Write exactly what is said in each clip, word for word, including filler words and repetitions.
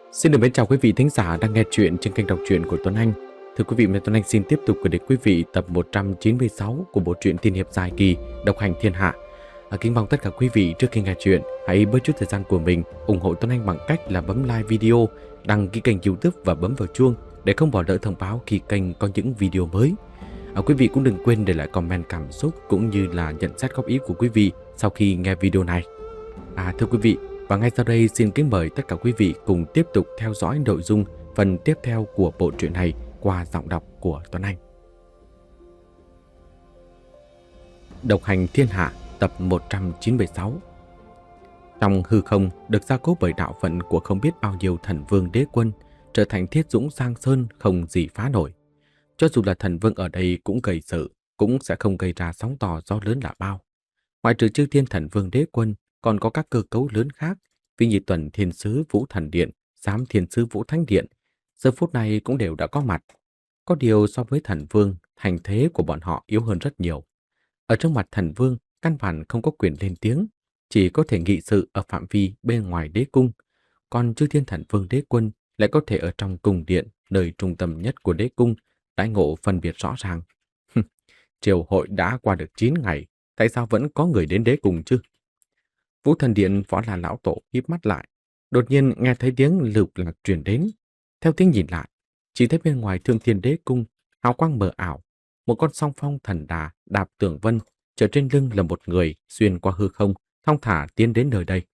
Xin được mến chào quý vị thính giả đang nghe chuyện trên kênh đọc truyện của Tuấn Anh. Thưa quý vị, Tuấn Anh xin tiếp tục gửi đến quý vị tập một trăm chín mươi sáu của bộ truyện tiên hiệp dài kỳ Độc hành thiên hạ. À, kính mong tất cả quý vị trước khi nghe chuyện hãy bớt chút thời gian của mình ủng hộ Tuấn Anh bằng cách là bấm like video, đăng ký kênh YouTube và bấm vào chuông để không bỏ lỡ thông báo khi kênh có những video mới. À, quý vị cũng đừng quên để lại comment cảm xúc cũng như là nhận xét góp ý của quý vị sau khi nghe video này. À, thưa quý vị, và ngay sau đây xin kính mời tất cả quý vị cùng tiếp tục theo dõi nội dung phần tiếp theo của bộ truyện này qua giọng đọc của Tuấn Anh. Độc hành thiên hạ tập một trăm chín mươi sáu. Trong hư không được gia cố bởi đạo phận của không biết bao nhiêu thần vương đế quân, trở thành thiết dũng giang sơn không gì phá nổi. Cho dù là thần vương ở đây cũng gây sự, cũng sẽ không gây ra sóng to gió lớn là bao. Ngoại trừ chư thiên thần vương đế quân, còn có các cơ cấu lớn khác, vì như Tuần Thiên Sứ Vũ Thần Điện, Giám Thiên Sứ Vũ Thánh Điện, giờ phút này cũng đều đã có mặt. Có điều so với thần vương, thành thế của bọn họ yếu hơn rất nhiều. Ở trong mặt thần vương, căn bản không có quyền lên tiếng, chỉ có thể nghị sự ở phạm vi bên ngoài đế cung. Còn chư thiên thần vương đế quân lại có thể ở trong cung điện, nơi trung tâm nhất của đế cung, đãi ngộ phân biệt rõ ràng. Triều hội đã qua được chín ngày, tại sao vẫn có người đến đế cung chứ? Vũ Thần Điện Phó là lão tổ híp mắt lại, đột nhiên nghe thấy tiếng lụp lạc truyền đến. Theo tiếng nhìn lại, chỉ thấy bên ngoài Thương Thiên Đế cung, hào quang mờ ảo, một con song phong thần đà đạp tường vân, trở trên lưng là một người xuyên qua hư không, thong thả tiến đến nơi đây.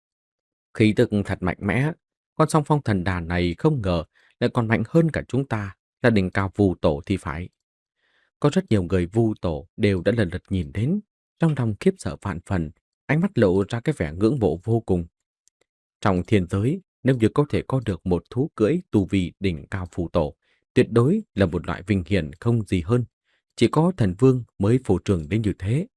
Khí tức thật mạnh mẽ, con song phong thần đà này không ngờ lại còn mạnh hơn cả chúng ta, là đỉnh cao Vu tổ thì phải. Có rất nhiều người Vu tổ đều đã lần lượt nhìn đến, trong lòng khiếp sợ vạn phần, ánh mắt lộ ra cái vẻ ngưỡng mộ vô cùng. Trong thiên giới, nếu như có thể có được một thú cưỡi tu vi đỉnh cao phù tổ, tuyệt đối là một loại vinh hiển không gì hơn. Chỉ có thần vương mới phù trường đến như thế.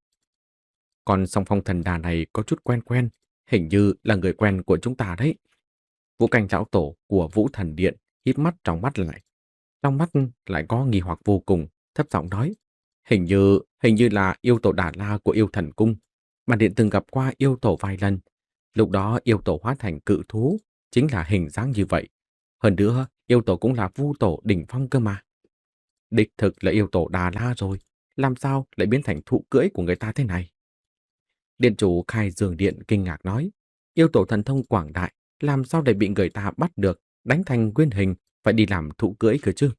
Còn song phong thần đà này có chút quen quen, hình như là người quen của chúng ta đấy. Vũ Cảnh lão tổ của Vũ Thần Điện híp mắt trong mắt lại. Trong mắt lại có nghi hoặc vô cùng, thấp giọng nói. Hình như, hình như là yêu tổ Đà La của yêu thần cung. Bản điện từng gặp qua yêu tổ vài lần. Lúc đó yêu tổ hóa thành cự thú, chính là hình dáng như vậy. Hơn nữa, yêu tổ cũng là Vu tổ đỉnh phong cơ mà. Đích thực là yêu tổ Đà La rồi, làm sao lại biến thành thụ cưỡi của người ta thế này? Điện chủ Khai Dương Điện kinh ngạc nói, yêu tổ thần thông quảng đại, làm sao lại bị người ta bắt được, đánh thành nguyên hình, phải đi làm thụ cưỡi cơ chứ?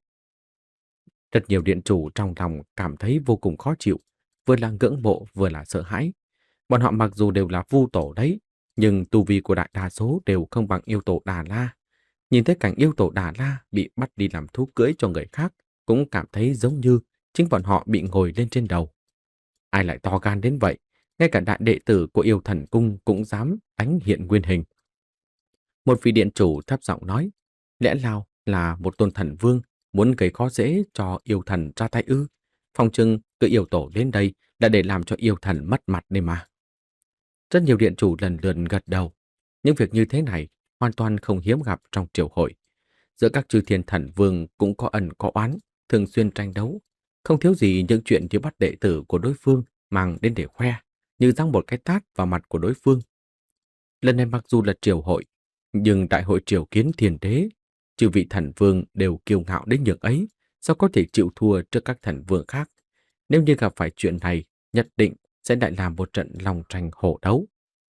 Rất nhiều điện chủ trong lòng cảm thấy vô cùng khó chịu, vừa là ngưỡng mộ vừa là sợ hãi. Bọn họ mặc dù đều là Vu tổ đấy, nhưng tu vi của đại đa số đều không bằng yêu tổ Đà La. Nhìn thấy cảnh yêu tổ Đà La bị bắt đi làm thú cưỡi cho người khác, cũng cảm thấy giống như chính bọn họ bị ngồi lên trên đầu. Ai lại to gan đến vậy, ngay cả đại đệ tử của yêu thần cung cũng dám đánh hiện nguyên hình. Một vị điện chủ thấp giọng nói, lẽ nào là một tôn thần vương muốn gây khó dễ cho yêu thần ra tay ư? Phòng trưng cứ yêu tổ đến đây là để làm cho yêu thần mất mặt đây mà. Rất nhiều điện chủ lần lượt gật đầu. Những việc như thế này hoàn toàn không hiếm gặp trong triều hội. Giữa các chư thiên thần vương cũng có ẩn có oán, thường xuyên tranh đấu. Không thiếu gì những chuyện như bắt đệ tử của đối phương mang đến để khoe, như giăng một cái tát vào mặt của đối phương. Lần này mặc dù là triều hội, nhưng đại hội triều kiến thiên đế, chư vị thần vương đều kiêu ngạo đến nhường ấy, sao có thể chịu thua trước các thần vương khác? Nếu như gặp phải chuyện này, nhất định sẽ lại làm một trận lòng tranh hổ đấu.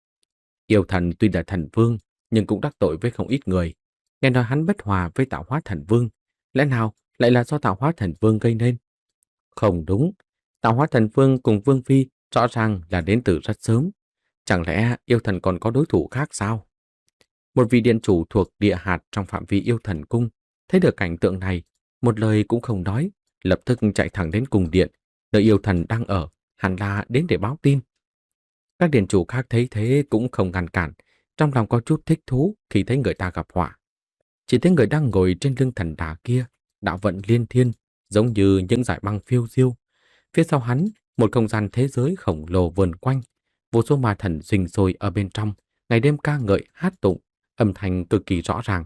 Yêu thần tuy là thần vương, nhưng cũng đắc tội với không ít người. Nghe nói hắn bất hòa với tạo hóa thần vương, lẽ nào lại là do tạo hóa thần vương gây nên? Không đúng, tạo hóa thần vương cùng vương phi rõ ràng là đến từ rất sớm. Chẳng lẽ yêu thần còn có đối thủ khác sao? Một vị điện chủ thuộc địa hạt trong phạm vi yêu thần cung, thấy được cảnh tượng này, một lời cũng không nói, lập tức chạy thẳng đến cung điện, nơi yêu thần đang ở, hẳn là đến để báo tin. Các điện chủ khác thấy thế cũng không ngăn cản, trong lòng có chút thích thú khi thấy người ta gặp họa. Chỉ thấy người đang ngồi trên lưng thần đà kia, đạo vận liên thiên, giống như những dải băng phiêu diêu. Phía sau hắn, một không gian thế giới khổng lồ vờn quanh, vô số ma thần sinh sôi ở bên trong, ngày đêm ca ngợi hát tụng, âm thanh cực kỳ rõ ràng.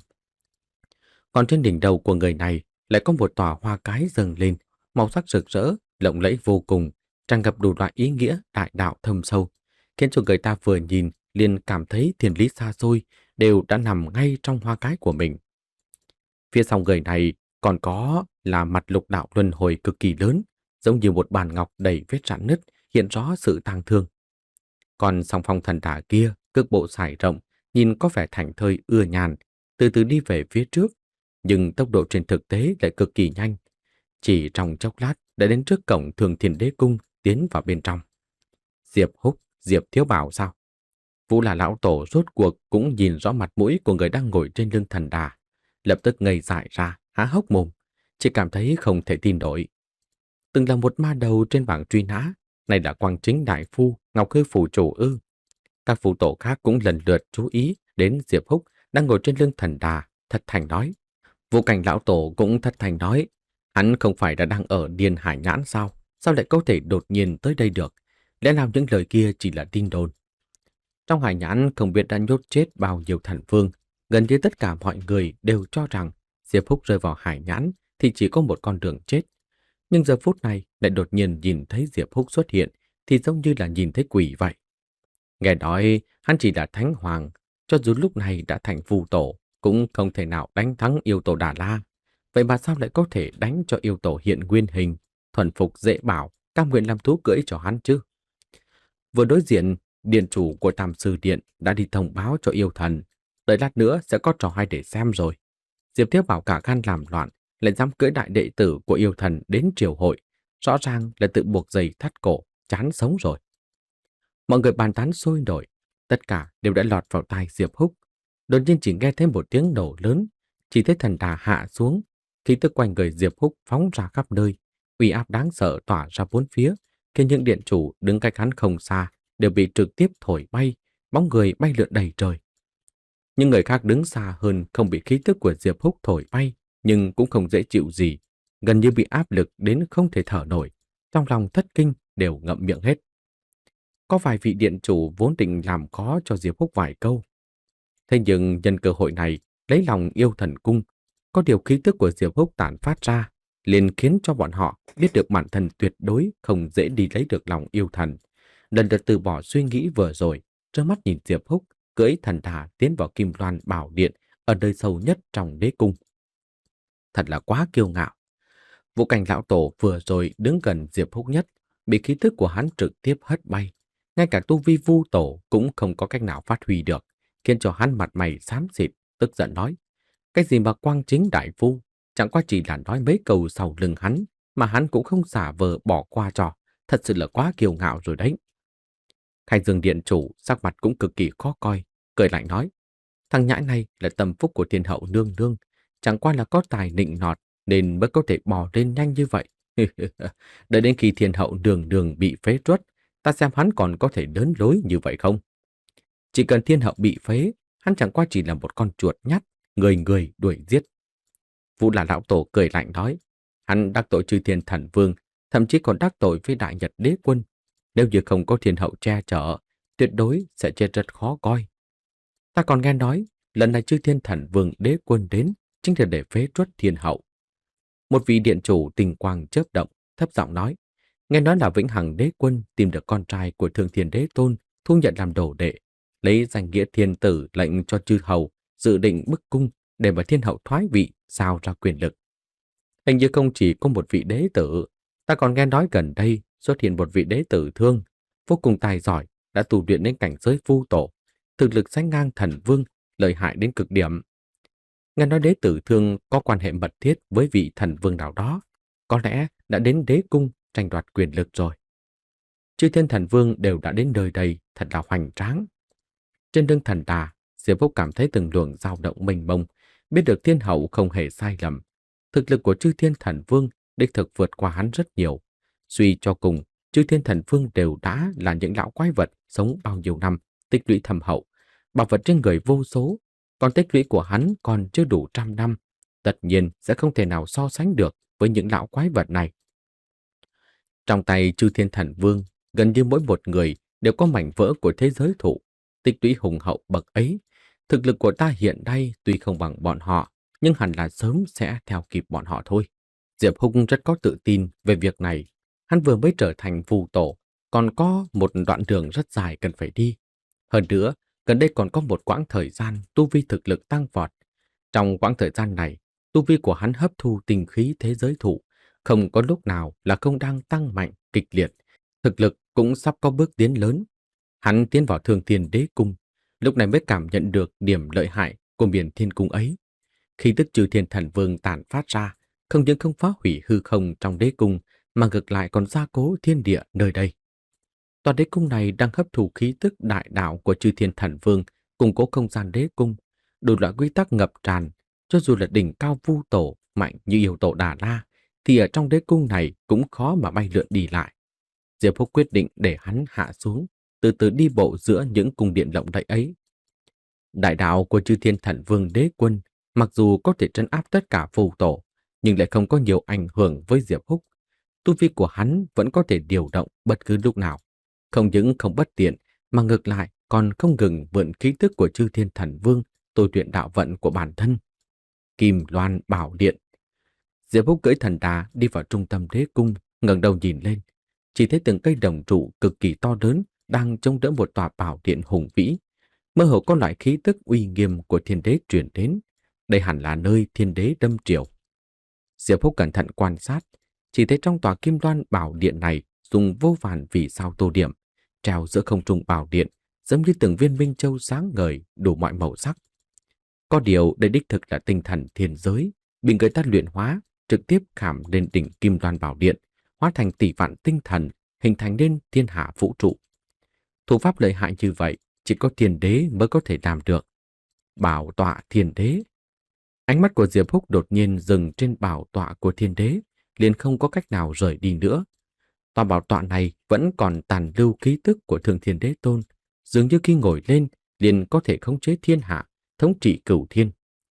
Còn trên đỉnh đầu của người này lại có một tòa hoa cái dâng lên, màu sắc rực rỡ, lộng lẫy vô cùng, tràn ngập đủ loại ý nghĩa đại đạo thâm sâu, khiến cho người ta vừa nhìn liền cảm thấy thiên lý xa xôi, đều đã nằm ngay trong hoa cái của mình. Phía sau người này còn có là mặt lục đạo luân hồi cực kỳ lớn, giống như một bàn ngọc đầy vết rạn nứt, hiện rõ sự tang thương. Còn song phong thần đà kia, cước bộ sải rộng, nhìn có vẻ thảnh thơi ưa nhàn, từ từ đi về phía trước, nhưng tốc độ trên thực tế lại cực kỳ nhanh. Chỉ trong chốc lát đã đến trước cổng Thường Thiên Đế Cung, tiến vào bên trong. Diệp Húc, Diệp Thiếu Bảo sao? Vũ là lão tổ rốt cuộc cũng nhìn rõ mặt mũi của người đang ngồi trên lưng thần đà, lập tức ngây dại ra, há hốc mồm, chỉ cảm thấy không thể tin nổi. Từng là một ma đầu trên bảng truy nã, này là Quang Chính đại phu, Ngọc Hư phủ chủ ư? Các phù tổ khác cũng lần lượt chú ý đến Diệp Húc đang ngồi trên lưng thần đà, thật thành nói. Vũ Cảnh lão tổ cũng thật thành nói, hắn không phải đã đang ở Điền Hải Nhãn sao? Sao lại có thể đột nhiên tới đây được? Lẽ nào những lời kia chỉ là tin đồn? Trong Hải Nhãn không biết đã nhốt chết bao nhiêu thần vương, gần như tất cả mọi người đều cho rằng Diệp Húc rơi vào Hải Nhãn thì chỉ có một con đường chết. Nhưng giờ phút này lại đột nhiên nhìn thấy Diệp Húc xuất hiện thì giống như là nhìn thấy quỷ vậy. Nghe nói hắn chỉ là thánh hoàng, cho dù lúc này đã thành phù tổ cũng không thể nào đánh thắng yêu tổ Đà La. Vậy mà sao lại có thể đánh cho yêu tổ hiện nguyên hình, thuần phục dễ bảo, cam nguyện làm thú cưỡi cho hắn chứ? Vừa đối diện, điện chủ của Tam Sư Điện đã đi thông báo cho yêu thần, đợi lát nữa sẽ có trò hay để xem rồi. Diệp Thiếu Bảo cả gan làm loạn, lại dám cưỡi đại đệ tử của yêu thần đến triều hội, rõ ràng là tự buộc giày thắt cổ, chán sống rồi. Mọi người bàn tán sôi nổi, tất cả đều đã lọt vào tai Diệp Húc. Đột nhiên chỉ nghe thấy một tiếng nổ lớn, chỉ thấy thần đà hạ xuống, khí tức quanh người Diệp Húc phóng ra khắp nơi, uy áp đáng sợ tỏa ra bốn phía, khiến những điện chủ đứng cách hắn không xa đều bị trực tiếp thổi bay, bóng người bay lượn đầy trời. Những người khác đứng xa hơn không bị khí tức của Diệp Húc thổi bay, nhưng cũng không dễ chịu gì, gần như bị áp lực đến không thể thở nổi, trong lòng thất kinh đều ngậm miệng hết. Có vài vị điện chủ vốn định làm khó cho Diệp Húc vài câu. Thế nhưng nhân cơ hội này, lấy lòng yêu thần cung, có điều khí tức của Diệp Húc tản phát ra, liền khiến cho bọn họ biết được bản thân tuyệt đối không dễ đi lấy được lòng yêu thần. Lần lượt từ bỏ suy nghĩ vừa rồi, trơ mắt nhìn Diệp Húc cưỡi thần đà tiến vào Kim Loan Bảo Điện ở nơi sâu nhất trong đế cung. Thật là quá kiêu ngạo. Vũ Cảnh lão tổ vừa rồi đứng gần Diệp Húc nhất, bị khí tức của hắn trực tiếp hất bay. Ngay cả tu vi vu tổ cũng không có cách nào phát huy được, khiến cho hắn mặt mày xám xịt, tức giận nói. Cái gì mà Quang Chính đại phu, chẳng qua chỉ là nói mấy câu sau lưng hắn, mà hắn cũng không xả vờ bỏ qua cho, thật sự là quá kiêu ngạo rồi đấy. Khai Dương điện chủ sắc mặt cũng cực kỳ khó coi, cười lạnh nói. Thằng nhãi này là tâm phúc của thiên hậu nương nương, chẳng qua là có tài nịnh nọt nên mới có thể bò lên nhanh như vậy. Đợi đến khi thiên hậu đường đường bị phế truất, ta xem hắn còn có thể lớn lối như vậy không? Chỉ cần thiên hậu bị phế, hắn chẳng qua chỉ là một con chuột nhắt, người người đuổi giết. Vũ là lão tổ cười lạnh nói, hắn đắc tội chư thiên thần vương, thậm chí còn đắc tội với đại nhật đế quân. Nếu như không có thiên hậu che chở, tuyệt đối sẽ chết rất khó coi. Ta còn nghe nói, lần này chư thiên thần vương đế quân đến chính là để phế truất thiên hậu. Một vị điện chủ tình quang chớp động, thấp giọng nói, nghe nói là Vĩnh Hằng đế quân tìm được con trai của Thường Thiên đế tôn, thu nhận làm đồ đệ, lấy danh nghĩa thiên tử lệnh cho chư hầu dự định bức cung để mà thiên hậu thoái vị, sao ra quyền lực. Hình như không chỉ có một vị đế tử, ta còn nghe nói gần đây xuất hiện một vị đế tử thương, vô cùng tài giỏi, đã tu luyện đến cảnh giới vu tổ, thực lực sánh ngang thần vương, lợi hại đến cực điểm. Nghe nói đế tử thương có quan hệ mật thiết với vị thần vương nào đó, có lẽ đã đến đế cung tranh đoạt quyền lực rồi. Chư thiên thần vương đều đã đến nơi đây, thật là hoành tráng. Trên lưng thần đà, Diệp Húc cảm thấy từng luồng dao động mênh mông, biết được thiên hậu không hề sai lầm. Thực lực của chư thiên thần vương đích thực vượt qua hắn rất nhiều. Suy cho cùng, chư thiên thần vương đều đã là những lão quái vật sống bao nhiêu năm, tích lũy thâm hậu, bảo vật trên người vô số, còn tích lũy của hắn còn chưa đủ trăm năm, tất nhiên sẽ không thể nào so sánh được với những lão quái vật này. Trong tay chư thiên thần vương, gần như mỗi một người đều có mảnh vỡ của thế giới thụ, tích lũy hùng hậu bậc ấy. Thực lực của ta hiện nay tuy không bằng bọn họ, nhưng hẳn là sớm sẽ theo kịp bọn họ thôi. Diệp Húc rất có tự tin về việc này. Hắn vừa mới trở thành phù tổ, còn có một đoạn đường rất dài cần phải đi. Hơn nữa, Gần đây còn có một quãng thời gian tu vi thực lực tăng vọt. Trong quãng thời gian này, tu vi của hắn hấp thu tinh khí thế giới thụ, không có lúc nào là không đang tăng mạnh, kịch liệt. Thực lực cũng sắp có bước tiến lớn. Hắn tiến vào Thương Thiên Đế Cung, lúc này mới cảm nhận được điểm lợi hại của miền thiên cung ấy. Khi tức Chư Thiên Thần Vương tản phát ra, không những không phá hủy hư không trong đế cung, mà ngược lại còn gia cố thiên địa nơi đây. Tòa đế cung này đang hấp thụ khí tức đại đạo của Chư Thiên Thần Vương, củng cố không gian đế cung, đủ loại quy tắc ngập tràn. Cho dù là đỉnh cao vu tổ mạnh như yêu tổ Đà La, thì ở trong đế cung này cũng khó mà bay lượn đi lại. Diệp Húc quyết định để hắn hạ xuống, từ từ đi bộ giữa những cung điện lộng lẫy ấy. Đại đạo của Chư Thiên Thần Vương Đế Quân mặc dù có thể trấn áp tất cả phù tổ, nhưng lại không có nhiều ảnh hưởng với Diệp Húc. Tu vi của hắn vẫn có thể điều động bất cứ lúc nào. Không những không bất tiện, mà ngược lại còn không ngừng mượn khí tức của Chư Thiên Thần Vương tôi luyện đạo vận của bản thân. Kim Loan Bảo Điện. Diệp Húc cưỡi thần đà đi vào trung tâm đế cung, ngẩng đầu nhìn lên, chỉ thấy từng cây đồng trụ cực kỳ to lớn đang chống đỡ một tòa bảo điện hùng vĩ. Mơ hồ có loại khí tức uy nghiêm của thiên đế truyền đến. Đây hẳn là nơi thiên đế đâm triều. Diệp Húc cẩn thận quan sát, chỉ thấy trong tòa Kim Loan Bảo Điện này dùng vô vàn vì sao tô điểm, treo giữa không trung bảo điện, giống như từng viên minh châu sáng ngời đủ mọi màu sắc. Có điều đây đích thực là tinh thần thiên giới, bị người ta luyện hóa, trực tiếp khảm lên đỉnh Kim Loan Bảo Điện, hóa thành tỷ vạn tinh thần, hình thành nên thiên hạ vũ trụ. Thủ pháp lợi hại như vậy, chỉ có thiên đế mới có thể làm được. Bảo tọa thiên đế. Ánh mắt của Diệp Húc đột nhiên dừng trên bảo tọa của thiên đế, liền không có cách nào rời đi nữa. Tòa bảo tọa này vẫn còn tàn lưu ký tức của Thương Thiên Đế Tôn, dường như khi ngồi lên liền có thể khống chế thiên hạ, thống trị cửu thiên.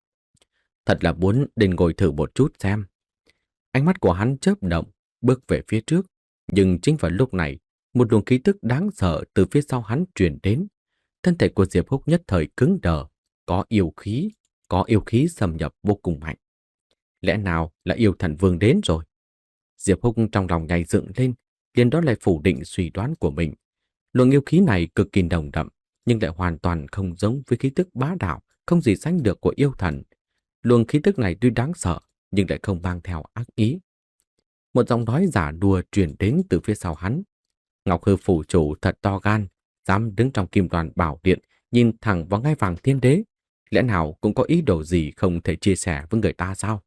Thật là muốn đến ngồi thử một chút xem. Ánh mắt của hắn chớp động, bước về phía trước, nhưng chính vào lúc này, một luồng khí tức đáng sợ từ phía sau hắn truyền đến. Thân thể của Diệp Húc nhất thời cứng đờ, có yêu khí, có yêu khí xâm nhập vô cùng mạnh. Lẽ nào là yêu thần vương đến rồi? Diệp Húc trong lòng nhảy dựng lên, liền đó lại phủ định suy đoán của mình. Luồng yêu khí này cực kỳ nồng đậm, nhưng lại hoàn toàn không giống với khí tức bá đạo, không gì sánh được của yêu thần. Luồng khí tức này tuy đáng sợ, nhưng lại không mang theo ác ý. Một giọng nói giả đùa truyền đến từ phía sau hắn. Ngọc Hư phủ chủ thật to gan, dám đứng trong Kim Loan Bảo Điện, nhìn thẳng vào ngai vàng thiên đế. Lẽ nào cũng có ý đồ gì không thể chia sẻ với người ta sao?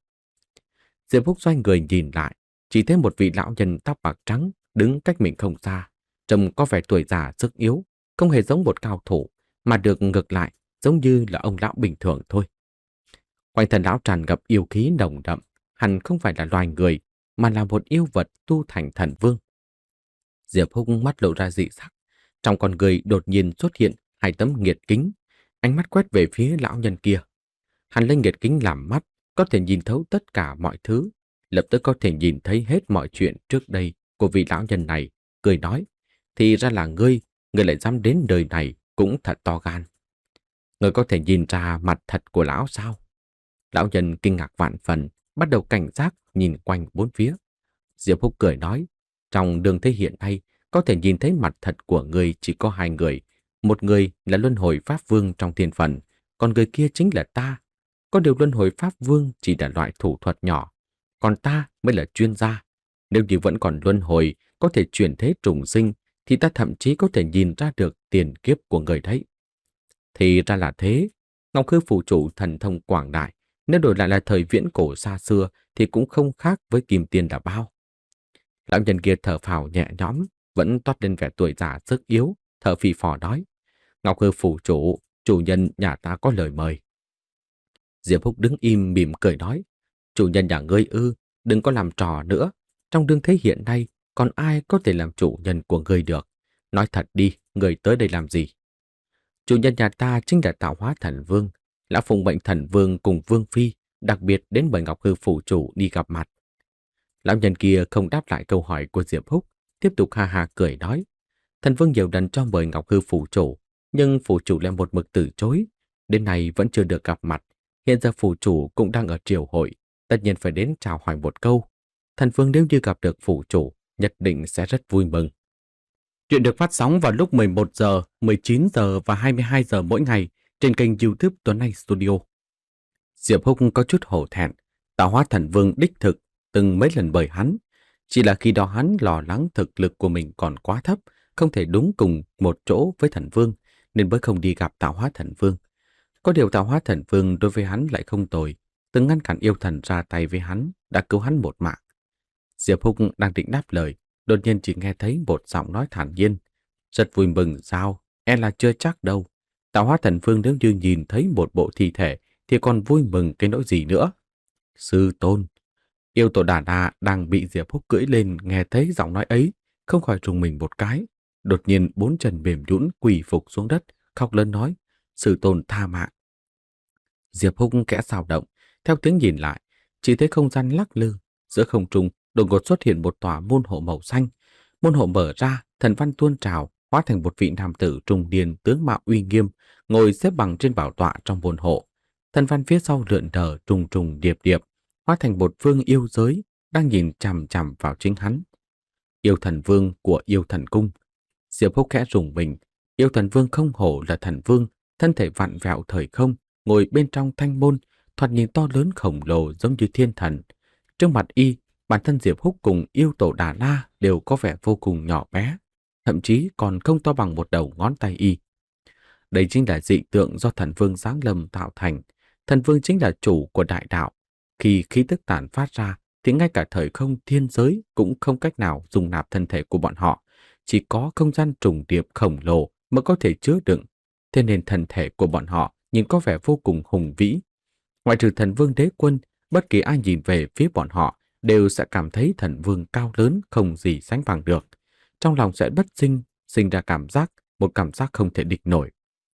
Diệp Húc xoay người nhìn lại, chỉ thấy một vị lão nhân tóc bạc trắng đứng cách mình không xa, trông có vẻ tuổi già sức yếu, không hề giống một cao thủ, mà được ngược lại giống như là ông lão bình thường thôi. Quanh thân lão tràn ngập yêu khí nồng đậm, hẳn không phải là loài người, mà là một yêu vật tu thành thần vương. Diệp Húc mắt lộ ra dị sắc, trong con người đột nhiên xuất hiện hai tấm nghiệt kính, ánh mắt quét về phía lão nhân kia. Hắn lấy nghiệt kính làm mắt, có thể nhìn thấu tất cả mọi thứ, lập tức có thể nhìn thấy hết mọi chuyện trước đây của vị lão nhân này, cười nói, thì ra là ngươi, ngươi lại dám đến đời này cũng thật to gan. Ngươi có thể nhìn ra mặt thật của lão sao? Lão nhân kinh ngạc vạn phần, bắt đầu cảnh giác nhìn quanh bốn phía. Diệp Húc cười nói, trong đường thế hiện nay, có thể nhìn thấy mặt thật của ngươi chỉ có hai người. Một người là Luân Hồi Pháp Vương trong thiên phần, còn người kia chính là ta. Có điều Luân Hồi Pháp Vương chỉ là loại thủ thuật nhỏ, còn ta mới là chuyên gia. Nếu như vẫn còn luân hồi, có thể chuyển thế trùng sinh, thì ta thậm chí có thể nhìn ra được tiền kiếp của người đấy. Thì ra là thế, Ngọc Hư phủ chủ thần thông quảng đại, nếu đổi lại là thời viễn cổ xa xưa thì cũng không khác với kim tiền là bao. Lão nhân kia thở phào nhẹ nhõm, vẫn toát lên vẻ tuổi già sức yếu, thở phì phò nói, Ngọc Hư phủ chủ, chủ nhân nhà ta có lời mời. Diệp Húc đứng im mỉm cười nói, chủ nhân nhà ngươi ư, đừng có làm trò nữa. Trong đương thế hiện nay, còn ai có thể làm chủ nhân của ngươi được? Nói thật đi, ngươi tới đây làm gì? Chủ nhân nhà ta chính là tạo hóa thần vương. Lão phụng mệnh thần vương cùng vương phi, đặc biệt đến mời Ngọc Hư phủ chủ đi gặp mặt. Lão nhân kia không đáp lại câu hỏi của Diệp Húc, tiếp tục ha ha cười nói, thần vương nhiều lần cho mời Ngọc Hư phủ chủ, nhưng phủ chủ lại một mực từ chối. Đến nay vẫn chưa được gặp mặt. Hiện giờ phủ chủ cũng đang ở triều hội, tất nhiên phải đến chào hỏi một câu. Thần vương nếu như gặp được phủ chủ, nhất định sẽ rất vui mừng. Chuyện được phát sóng vào lúc mười một giờ, mười chín giờ và hai mươi hai giờ mỗi ngày trên kênh YouTube Tuấn Anh Studio. Diệp Húc có chút hổ thẹn, Tạo Hóa Thần Vương đích thực từng mấy lần bởi hắn. Chỉ là khi đó hắn lo lắng thực lực của mình còn quá thấp, không thể đúng cùng một chỗ với Thần Vương, nên mới không đi gặp Tạo Hóa Thần Vương. Có điều Tạo Hóa Thần Vương đối với hắn lại không tồi, từng ngăn cản yêu thần ra tay với hắn, đã cứu hắn một mạng. Diệp Húc đang định đáp lời, đột nhiên chỉ nghe thấy một giọng nói thản nhiên. Rất vui mừng sao, e là chưa chắc đâu. Tạo Hóa Thần Vương nếu như nhìn thấy một bộ thi thể thì còn vui mừng cái nỗi gì nữa. Sư tôn, yêu tổ Đà La đang bị Diệp Húc cưỡi lên nghe thấy giọng nói ấy, không khỏi rùng mình một cái. Đột nhiên bốn chân mềm nhũn quỳ phục xuống đất, khóc lớn nói, sư tôn tha mạng. Diệp Húc kẽ xào động, theo tiếng nhìn lại, chỉ thấy không gian lắc lư, giữa không trung đột ngột xuất hiện một tòa môn hộ màu xanh. Môn hộ mở ra, thần văn tuôn trào, hóa thành một vị nam tử trung niên tướng mạo uy nghiêm, ngồi xếp bằng trên bảo tọa trong môn hộ. Thần văn phía sau lượn lờ trùng trùng điệp điệp, hóa thành một vương yêu giới đang nhìn chằm chằm vào chính hắn. Yêu thần vương của yêu thần cung. Diệp Húc khẽ rùng mình, yêu thần vương không hổ là thần vương, thân thể vặn vẹo thời không, ngồi bên trong thanh môn, thoạt nhìn to lớn khổng lồ giống như thiên thần. Trước mặt y, bản thân Diệp Húc cùng yêu tổ Đà La đều có vẻ vô cùng nhỏ bé, thậm chí còn không to bằng một đầu ngón tay y. Đây chính là dị tượng do thần vương giáng lâm tạo thành. Thần vương chính là chủ của đại đạo. Khi khí tức tản phát ra, thì ngay cả thời không thiên giới cũng không cách nào dung nạp thân thể của bọn họ. Chỉ có không gian trùng điệp khổng lồ mới có thể chứa đựng. Thế nên thân thể của bọn họ nhìn có vẻ vô cùng hùng vĩ. Ngoại trừ thần vương đế quân, bất kỳ ai nhìn về phía bọn họ đều sẽ cảm thấy thần vương cao lớn không gì sánh bằng được. Trong lòng sẽ bất sinh, sinh ra cảm giác, một cảm giác không thể địch nổi.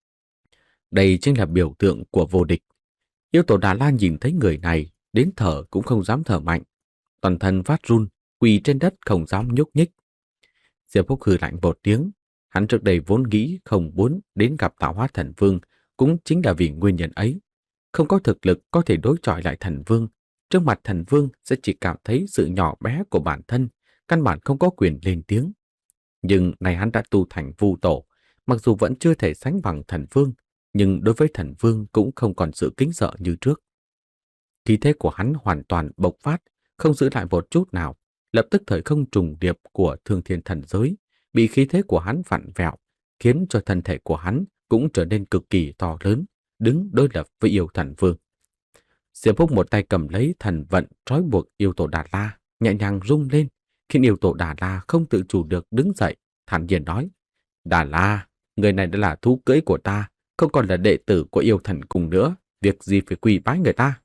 Đây chính là biểu tượng của vô địch. Yêu tổ Đà La nhìn thấy người này, đến thở cũng không dám thở mạnh. Toàn thân phát run, quỳ trên đất không dám nhúc nhích. Diệp Húc hừ lạnh một tiếng. Hắn trước đây vốn nghĩ không muốn đến gặp Tạo Hóa Thần Vương, cũng chính là vì nguyên nhân ấy. Không có thực lực có thể đối chọi lại thần vương. Trước mặt thần vương sẽ chỉ cảm thấy sự nhỏ bé của bản thân, căn bản không có quyền lên tiếng. Nhưng này hắn đã tu thành vu tổ, mặc dù vẫn chưa thể sánh bằng thần vương, nhưng đối với thần vương cũng không còn sự kính sợ như trước. Khí thế của hắn hoàn toàn bộc phát, không giữ lại một chút nào, lập tức thời không trùng điệp của thương thiên thần giới bị khí thế của hắn vặn vẹo, khiến cho thân thể của hắn cũng trở nên cực kỳ to lớn, đứng đối lập với yêu thần vương. Diệp Húc một tay cầm lấy thần vận trói buộc yêu tổ Đà La, nhẹ nhàng rung lên, khiến yêu tổ Đà La không tự chủ được đứng dậy, thản nhiên nói: Đà La, người này đã là thú cưỡi của ta, không còn là đệ tử của yêu thần cùng nữa, việc gì phải quỳ bái người ta.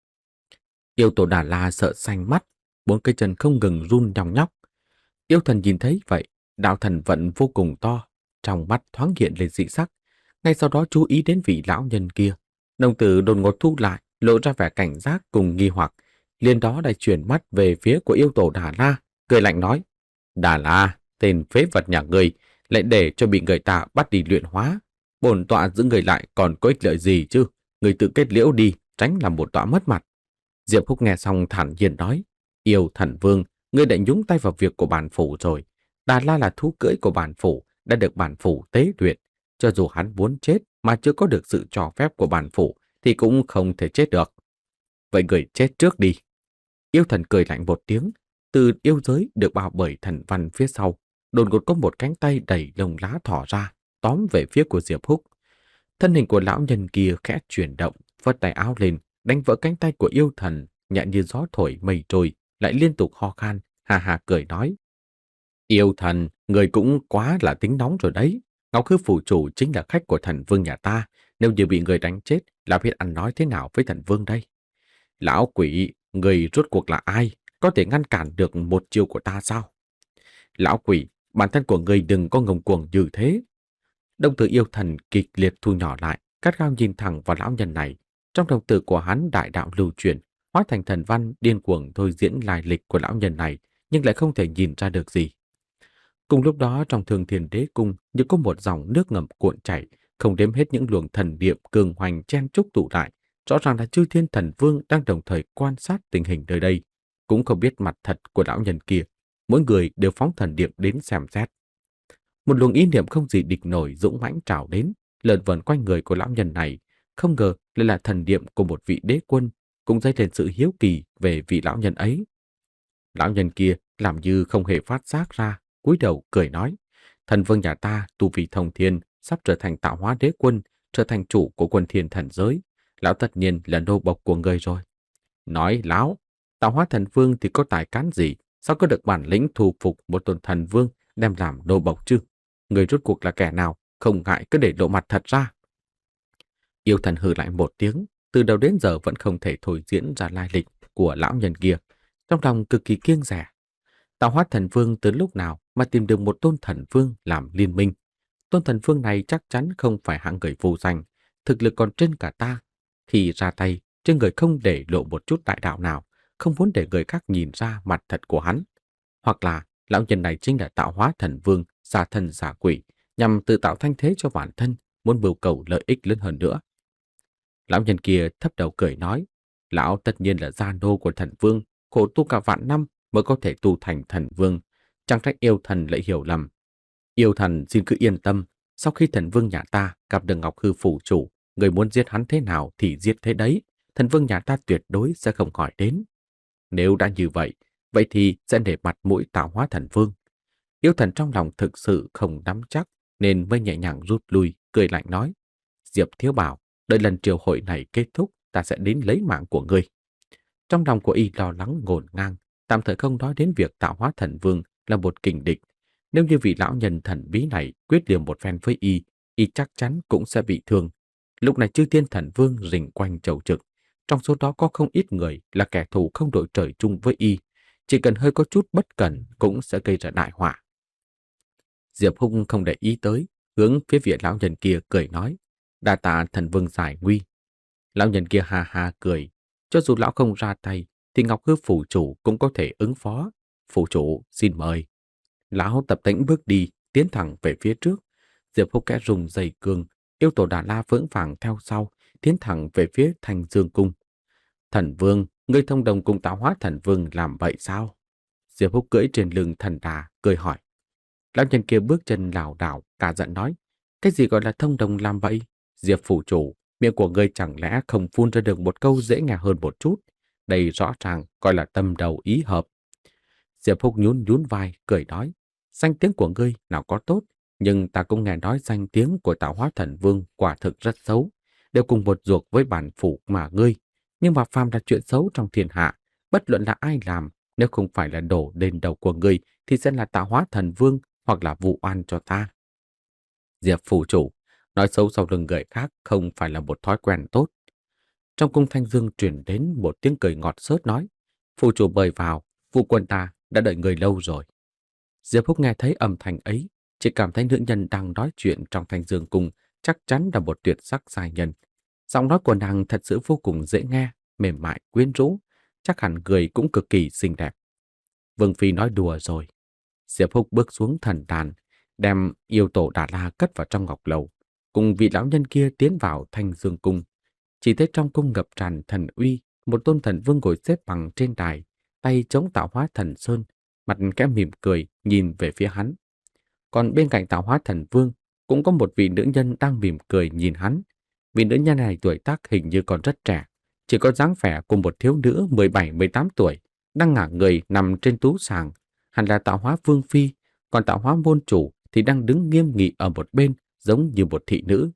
Yêu tổ Đà La sợ xanh mắt, bốn cái chân không ngừng run nhong nhóc. Yêu thần nhìn thấy vậy, đạo thần vận vô cùng to, trong mắt thoáng hiện lên dị sắc. Ngay sau đó chú ý đến vị lão nhân kia, đồng tử đột ngột thu lại, lộ ra vẻ cảnh giác cùng nghi hoặc, liền đó lại chuyển mắt về phía của yêu tổ Đà La, cười lạnh nói: Đà La, tên phế vật nhà ngươi, lại để cho bị người ta bắt đi luyện hóa. Bổn tọa giữ người lại còn có ích lợi gì chứ? Người tự kết liễu đi, tránh làm bổn tọa mất mặt. Diệp Húc nghe xong thản nhiên nói: Yêu thần vương, ngươi đã nhúng tay vào việc của bản phủ rồi. Đà La là thú cưỡi của bản phủ, đã được bản phủ tế luyện. Cho dù hắn muốn chết mà chưa có được sự cho phép của bản phủ thì cũng không thể chết được. Vậy người chết trước đi. Yêu thần cười lạnh một tiếng, từ yêu giới được bao bởi thần văn phía sau, đột ngột có một cánh tay đầy lông lá thỏ ra, tóm về phía của Diệp Húc. Thân hình của lão nhân kia khẽ chuyển động, vất tay áo lên, đánh vỡ cánh tay của yêu thần, nhẹ như gió thổi mây trôi, lại liên tục ho khan, hà hà cười nói: Yêu thần, người cũng quá là tính nóng rồi đấy. Ngọc Hư phủ chủ chính là khách của thần vương nhà ta, nếu như bị người đánh chết, là biết ăn nói thế nào với thần vương đây? Lão quỷ, người rốt cuộc là ai? Có thể ngăn cản được một chiêu của ta sao? Lão quỷ, bản thân của người đừng có ngông cuồng như thế. Đồng tử yêu thần kịch liệt thu nhỏ lại, cắt gao nhìn thẳng vào lão nhân này. Trong đồng tử của hắn đại đạo lưu truyền, hóa thành thần văn điên cuồng thôi diễn lai lịch của lão nhân này, nhưng lại không thể nhìn ra được gì. Cùng lúc đó trong Thương Thiên Đế Cung như có một dòng nước ngầm cuộn chảy, không đếm hết những luồng thần niệm cường hoành chen chúc tụ lại. Rõ ràng là Chư Thiên Thần Vương đang đồng thời quan sát tình hình nơi đây, cũng không biết mặt thật của lão nhân kia. Mỗi người đều phóng thần niệm đến xem xét. Một luồng ý niệm không gì địch nổi dũng mãnh trào đến, lượn vần quanh người của lão nhân này, không ngờ lại là thần niệm của một vị đế quân, cũng dấy lên sự hiếu kỳ về vị lão nhân ấy. Lão nhân kia làm như không hề phát giác ra, cúi đầu cười nói: "Thần vương nhà ta tu vi thông thiên, sắp trở thành tạo hóa đế quân, trở thành chủ của quân thiên thần giới. Lão tất nhiên là nô bộc của người rồi." Nói láo, tạo hóa thần vương thì có tài cán gì, sao có được bản lĩnh thu phục một tôn thần vương đem làm nô bộc chứ? Người rốt cuộc là kẻ nào, không ngại cứ để lộ mặt thật ra. Yêu thần hừ lại một tiếng, từ đầu đến giờ vẫn không thể thôi diễn ra lai lịch của lão nhân kia, trong lòng cực kỳ kiêng dè. Tạo hóa thần vương từ lúc nào mà tìm được một tôn thần vương làm liên minh? Tôn thần vương này chắc chắn không phải hạng người vô danh, thực lực còn trên cả ta. Khi ra tay, trên người không để lộ một chút đại đạo nào, không muốn để người khác nhìn ra mặt thật của hắn. Hoặc là lão nhân này chính là tạo hóa thần vương, giả thần giả quỷ, nhằm tự tạo thanh thế cho bản thân, muốn mưu cầu lợi ích lớn hơn nữa. Lão nhân kia thấp đầu cười nói: "Lão tất nhiên là gia nô của thần vương, khổ tu cả vạn năm mới có thể tu thành thần vương, chẳng trách yêu thần lại hiểu lầm. Yêu thần xin cứ yên tâm, sau khi thần vương nhà ta gặp được Ngọc Hư phủ chủ, người muốn giết hắn thế nào thì giết thế đấy, thần vương nhà ta tuyệt đối sẽ không hỏi đến. Nếu đã như vậy, vậy thì sẽ để mặt mũi tạo hóa thần vương." Yêu thần trong lòng thực sự không nắm chắc, nên mới nhẹ nhàng rút lui, cười lạnh nói: "Diệp Thiếu Bảo, đợi lần triều hội này kết thúc, ta sẽ đến lấy mạng của ngươi." Trong lòng của y lo lắng ngổn ngang, tạm thời không nói đến việc tạo hóa thần vương là một kình địch. Nếu như vị lão nhân thần bí này quyết liều một phen với y, y chắc chắn cũng sẽ bị thương. Lúc này chư thiên thần vương rình quanh chầu trực, trong số đó có không ít người là kẻ thù không đội trời chung với y, chỉ cần hơi có chút bất cẩn cũng sẽ gây ra đại họa. Diệp Hung không để ý tới, hướng phía vị lão nhân kia cười nói: "Đa tạ thần vương giải nguy." Lão nhân kia ha ha cười: "Cho dù lão không ra tay, thì Ngọc Hư phủ chủ cũng có thể ứng phó. Phủ chủ xin mời." Lão tập tễnh bước đi, tiến thẳng về phía trước. Diệp Húc kẽ rung dây cương, yêu tổ Đà La vững vàng theo sau, tiến thẳng về phía Thanh Dương cung. "Thần vương, ngươi thông đồng cùng tạo hóa thần vương làm vậy sao?" Diệp Húc cưỡi trên lưng thần đà, cười hỏi. Lão nhân kia bước chân lảo đảo, cả giận nói: "Cái gì gọi là thông đồng làm vậy? Diệp phủ chủ, miệng của ngươi chẳng lẽ không phun ra được một câu dễ nghe hơn một chút? Đây rõ ràng gọi là tâm đầu ý hợp." Diệp Húc nhún nhún vai, cười nói: "Danh tiếng của ngươi nào có tốt, nhưng ta cũng nghe nói danh tiếng của tạo hóa thần vương quả thực rất xấu, đều cùng một ruột với bản phủ mà ngươi. Nhưng mà phàm là chuyện xấu trong thiên hạ, bất luận là ai làm, nếu không phải là đổ lên đầu của ngươi, thì sẽ là tạo hóa thần vương hoặc là vụ oan cho ta." Diệp phủ chủ, nói xấu sau lưng người khác không phải là một thói quen tốt. Trong cung Thanh Dương truyền đến một tiếng cười ngọt xớt nói: "Phủ chủ mời vào, phụ quân ta đã đợi người lâu rồi." Diệp Húc nghe thấy âm thanh ấy, chỉ cảm thấy nữ nhân đang nói chuyện trong Thanh Dương cung chắc chắn là một tuyệt sắc giai nhân. Giọng nói của nàng thật sự vô cùng dễ nghe, mềm mại quyến rũ, chắc hẳn người cũng cực kỳ xinh đẹp. Vương phi nói đùa rồi. Diệp Húc bước xuống thần đàn, đem yêu tổ Đà La cất vào trong ngọc lầu, cùng vị lão nhân kia tiến vào Thanh Dương cung. Chỉ thấy trong cung ngập tràn thần uy, một tôn thần vương ngồi xếp bằng trên đài, tay chống tạo hóa thần sơn, mặt kẽ mỉm cười nhìn về phía hắn. Còn bên cạnh tạo hóa thần vương cũng có một vị nữ nhân đang mỉm cười nhìn hắn. Vị nữ nhân này tuổi tác hình như còn rất trẻ, chỉ có dáng vẻ của một thiếu nữ mười bảy mười tám tuổi, đang ngả người nằm trên tú sàng, hẳn là tạo hóa vương phi, còn tạo hóa môn chủ thì đang đứng nghiêm nghị ở một bên, giống như một thị nữ.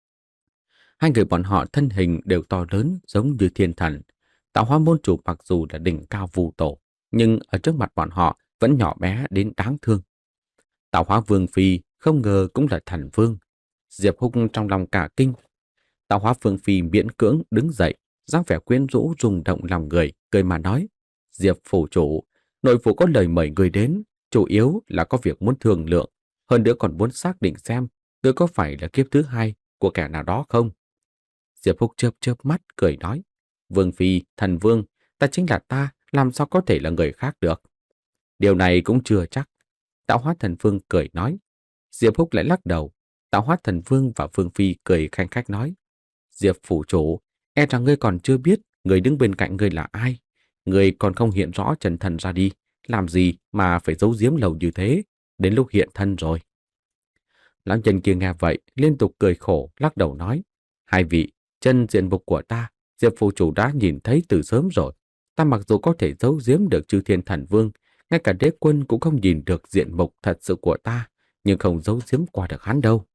Hai người bọn họ thân hình đều to lớn giống như thiên thần. Tạo hóa môn chủ mặc dù là đỉnh cao vu tổ, nhưng ở trước mặt bọn họ vẫn nhỏ bé đến đáng thương. Tạo hóa vương phi không ngờ cũng là thần vương. Diệp Húc trong lòng cả kinh. Tạo hóa vương phi miễn cưỡng đứng dậy, dáng vẻ quyến rũ rung động lòng người, cười mà nói: "Diệp phủ chủ, nội phủ có lời mời người đến, chủ yếu là có việc muốn thương lượng, hơn nữa còn muốn xác định xem người có phải là kiếp thứ hai của kẻ nào đó không?" Diệp Húc chớp chớp mắt cười nói: "Vương phi, thần vương, ta chính là ta, làm sao có thể là người khác được?" "Điều này cũng chưa chắc." Tạo hóa thần vương cười nói. Diệp Húc lại lắc đầu. Tạo hóa thần vương và vương phi cười khanh khách nói: "Diệp phủ chủ, e rằng ngươi còn chưa biết người đứng bên cạnh ngươi là ai. Ngươi còn không hiện rõ chân thân ra đi, làm gì mà phải giấu giếm lâu như thế, đến lúc hiện thân rồi." Lão nhân kia nghe vậy, liên tục cười khổ, lắc đầu nói. Hai vị, chân diện mục của ta, Diệp phụ chủ đã nhìn thấy từ sớm rồi. Ta mặc dù có thể giấu giếm được Chư Thiên Thần Vương, ngay cả đế quân cũng không nhìn được diện mục thật sự của ta, nhưng không giấu giếm qua được hắn đâu.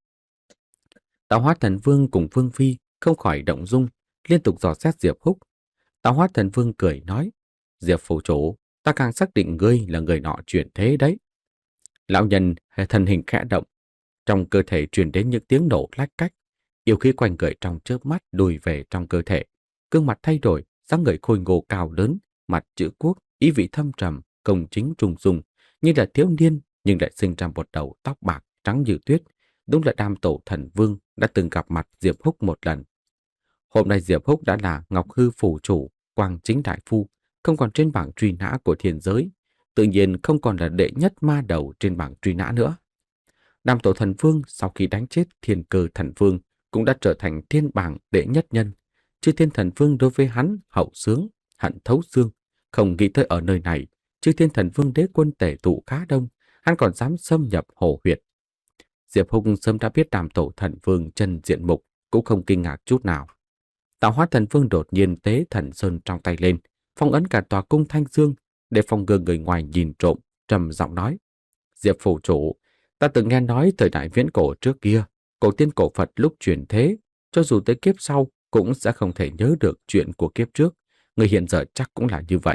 Tạo Hóa Thần Vương cùng Vương Phi không khỏi động dung, liên tục dò xét Diệp Húc. Tạo Hóa Thần Vương cười nói, Diệp phụ chủ, ta càng xác định ngươi là người nọ chuyển thế đấy. Lão nhân thân hình khẽ động, trong cơ thể truyền đến những tiếng nổ lách cách, yêu khí quanh người trong chớp mắt lùi về trong cơ thể, gương mặt thay đổi, dáng người khôi ngô cao lớn, mặt chữ quốc, ý vị thâm trầm, công chính trung dung, như là thiếu niên nhưng lại sinh ra một đầu tóc bạc trắng như tuyết, đúng là Đam Tổ Thần Vương đã từng gặp mặt Diệp Húc một lần. Hôm nay Diệp Húc đã là Ngọc Hư phủ chủ, Quang Chính đại phu, không còn trên bảng truy nã của thiên giới, tự nhiên không còn là đệ nhất ma đầu trên bảng truy nã nữa. Đam Tổ Thần Vương sau khi đánh chết Thiên Cơ Thần Vương cũng đã trở thành thiên bảng đệ nhất nhân. Chư Thiên Thần Vương đối với hắn hậu sướng, hận thấu xương, không nghĩ tới ở nơi này, Chư Thiên Thần Vương đế quân tể tụ khá đông, hắn còn dám xâm nhập hồ huyệt. Diệp Hùng sớm đã biết Đam Tổ Thần Vương chân diện mục, cũng không kinh ngạc chút nào. Tạo Hóa Thần Vương đột nhiên tế thần sơn trong tay lên, phong ấn cả tòa cung Thanh Dương để phòng ngừa người ngoài nhìn trộm, trầm giọng nói: Diệp phủ chủ, ta từng nghe nói thời đại viễn cổ trước kia, cổ tiên cổ Phật lúc chuyển thế, cho dù tới kiếp sau cũng sẽ không thể nhớ được chuyện của kiếp trước. Người hiện giờ chắc cũng là như vậy.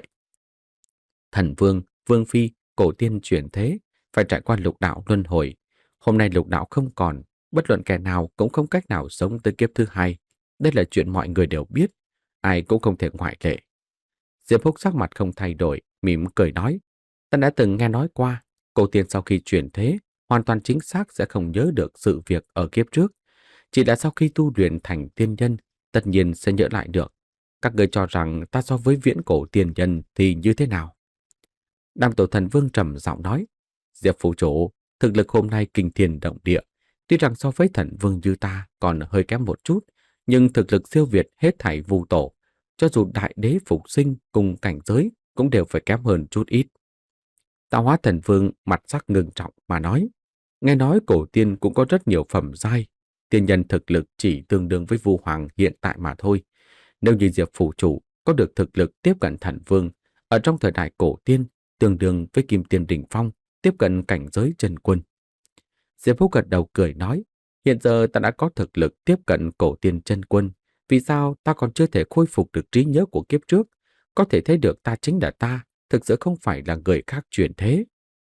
Thần Vương, Vương Phi, cổ tiên chuyển thế, phải trải qua lục đạo luân hồi. Hôm nay lục đạo không còn, bất luận kẻ nào cũng không cách nào sống tới kiếp thứ hai. Đây là chuyện mọi người đều biết, ai cũng không thể ngoại lệ. Diệp Húc sắc mặt không thay đổi, mỉm cười nói: ta đã từng nghe nói qua, cổ tiên sau khi chuyển thế, hoàn toàn chính xác sẽ không nhớ được sự việc ở kiếp trước. Chỉ là sau khi tu luyện thành tiên nhân, tất nhiên sẽ nhớ lại được. Các người cho rằng ta so với viễn cổ tiên nhân thì như thế nào? Đam Tổ Thần Vương trầm giọng nói: Diệp phụ chủ, thực lực hôm nay kinh thiên động địa. Tuy rằng so với thần vương như ta còn hơi kém một chút, nhưng thực lực siêu việt hết thảy vu tổ. Cho dù đại đế phục sinh cùng cảnh giới cũng đều phải kém hơn chút ít. Tạo Hóa Thần Vương mặt sắc ngưng trọng mà nói: nghe nói cổ tiên cũng có rất nhiều phẩm giai, tiên nhân thực lực chỉ tương đương với vu hoàng hiện tại mà thôi. Nếu như Diệp phủ chủ có được thực lực tiếp cận thần vương, ở trong thời đại cổ tiên, tương đương với kim tiên đỉnh phong, tiếp cận cảnh giới chân quân. Diệp Húc gật đầu cười nói: hiện giờ ta đã có thực lực tiếp cận cổ tiên chân quân, vì sao ta còn chưa thể khôi phục được trí nhớ của kiếp trước? Có thể thấy được ta chính là ta, thực sự không phải là người khác chuyển thế.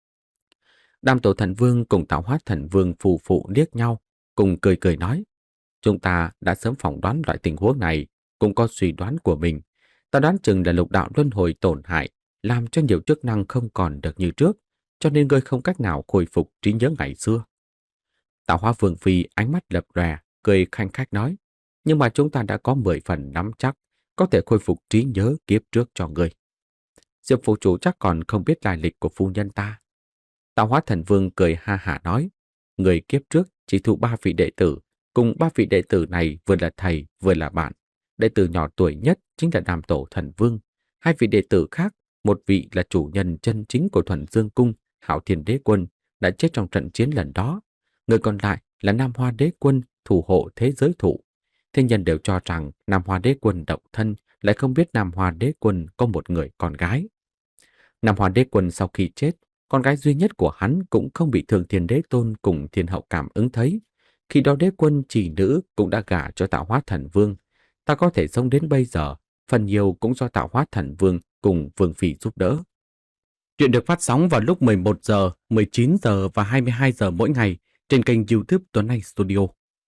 Đam Tổ Thần Vương cùng Tạo Hóa Thần Vương phù phụ liếc nhau, cùng cười cười nói: chúng ta đã sớm phỏng đoán loại tình huống này, cũng có suy đoán của mình. Ta đoán chừng là lục đạo luân hồi tổn hại, làm cho nhiều chức năng không còn được như trước, cho nên ngươi không cách nào khôi phục trí nhớ ngày xưa. Tạo Hóa Vương Phi ánh mắt lập lòe, cười khanh khách nói: nhưng mà chúng ta đã có mười phần nắm chắc, có thể khôi phục trí nhớ kiếp trước cho ngươi. Diệp phụ chủ chắc còn không biết lai lịch của phu nhân ta. Tạo Hóa Thần Vương cười ha hả nói: người kiếp trước chỉ thu ba vị đệ tử, cùng ba vị đệ tử này vừa là thầy vừa là bạn. Đệ tử nhỏ tuổi nhất chính là Đam Tổ Thần Vương. Hai vị đệ tử khác, một vị là chủ nhân chân chính của Thuần Dương Cung, Hạo Thiên Đế Quân, đã chết trong trận chiến lần đó. Người còn lại là Nam Hoa Đế Quân, thủ hộ thế giới thụ. Thiên nhân đều cho rằng Nam Hoa Đế Quân độc thân, lại không biết Nam Hoa Đế Quân có một người con gái. Nam Hoa Đế Quân sau khi chết, con gái duy nhất của hắn cũng không bị Thường Thiên Đế Tôn cùng Thiên Hậu cảm ứng thấy. Khi đó Đế Quân chỉ nữ cũng đã gả cho Tạo Hóa Thần Vương. Ta có thể sống đến bây giờ, phần nhiều cũng do Tạo Hóa Thần Vương cùng Vương Phi giúp đỡ. Chuyện được phát sóng vào lúc mười một giờ, mười chín giờ và hai mươi hai giờ mỗi ngày trên kênh YouTube Tuấn Anh Studio.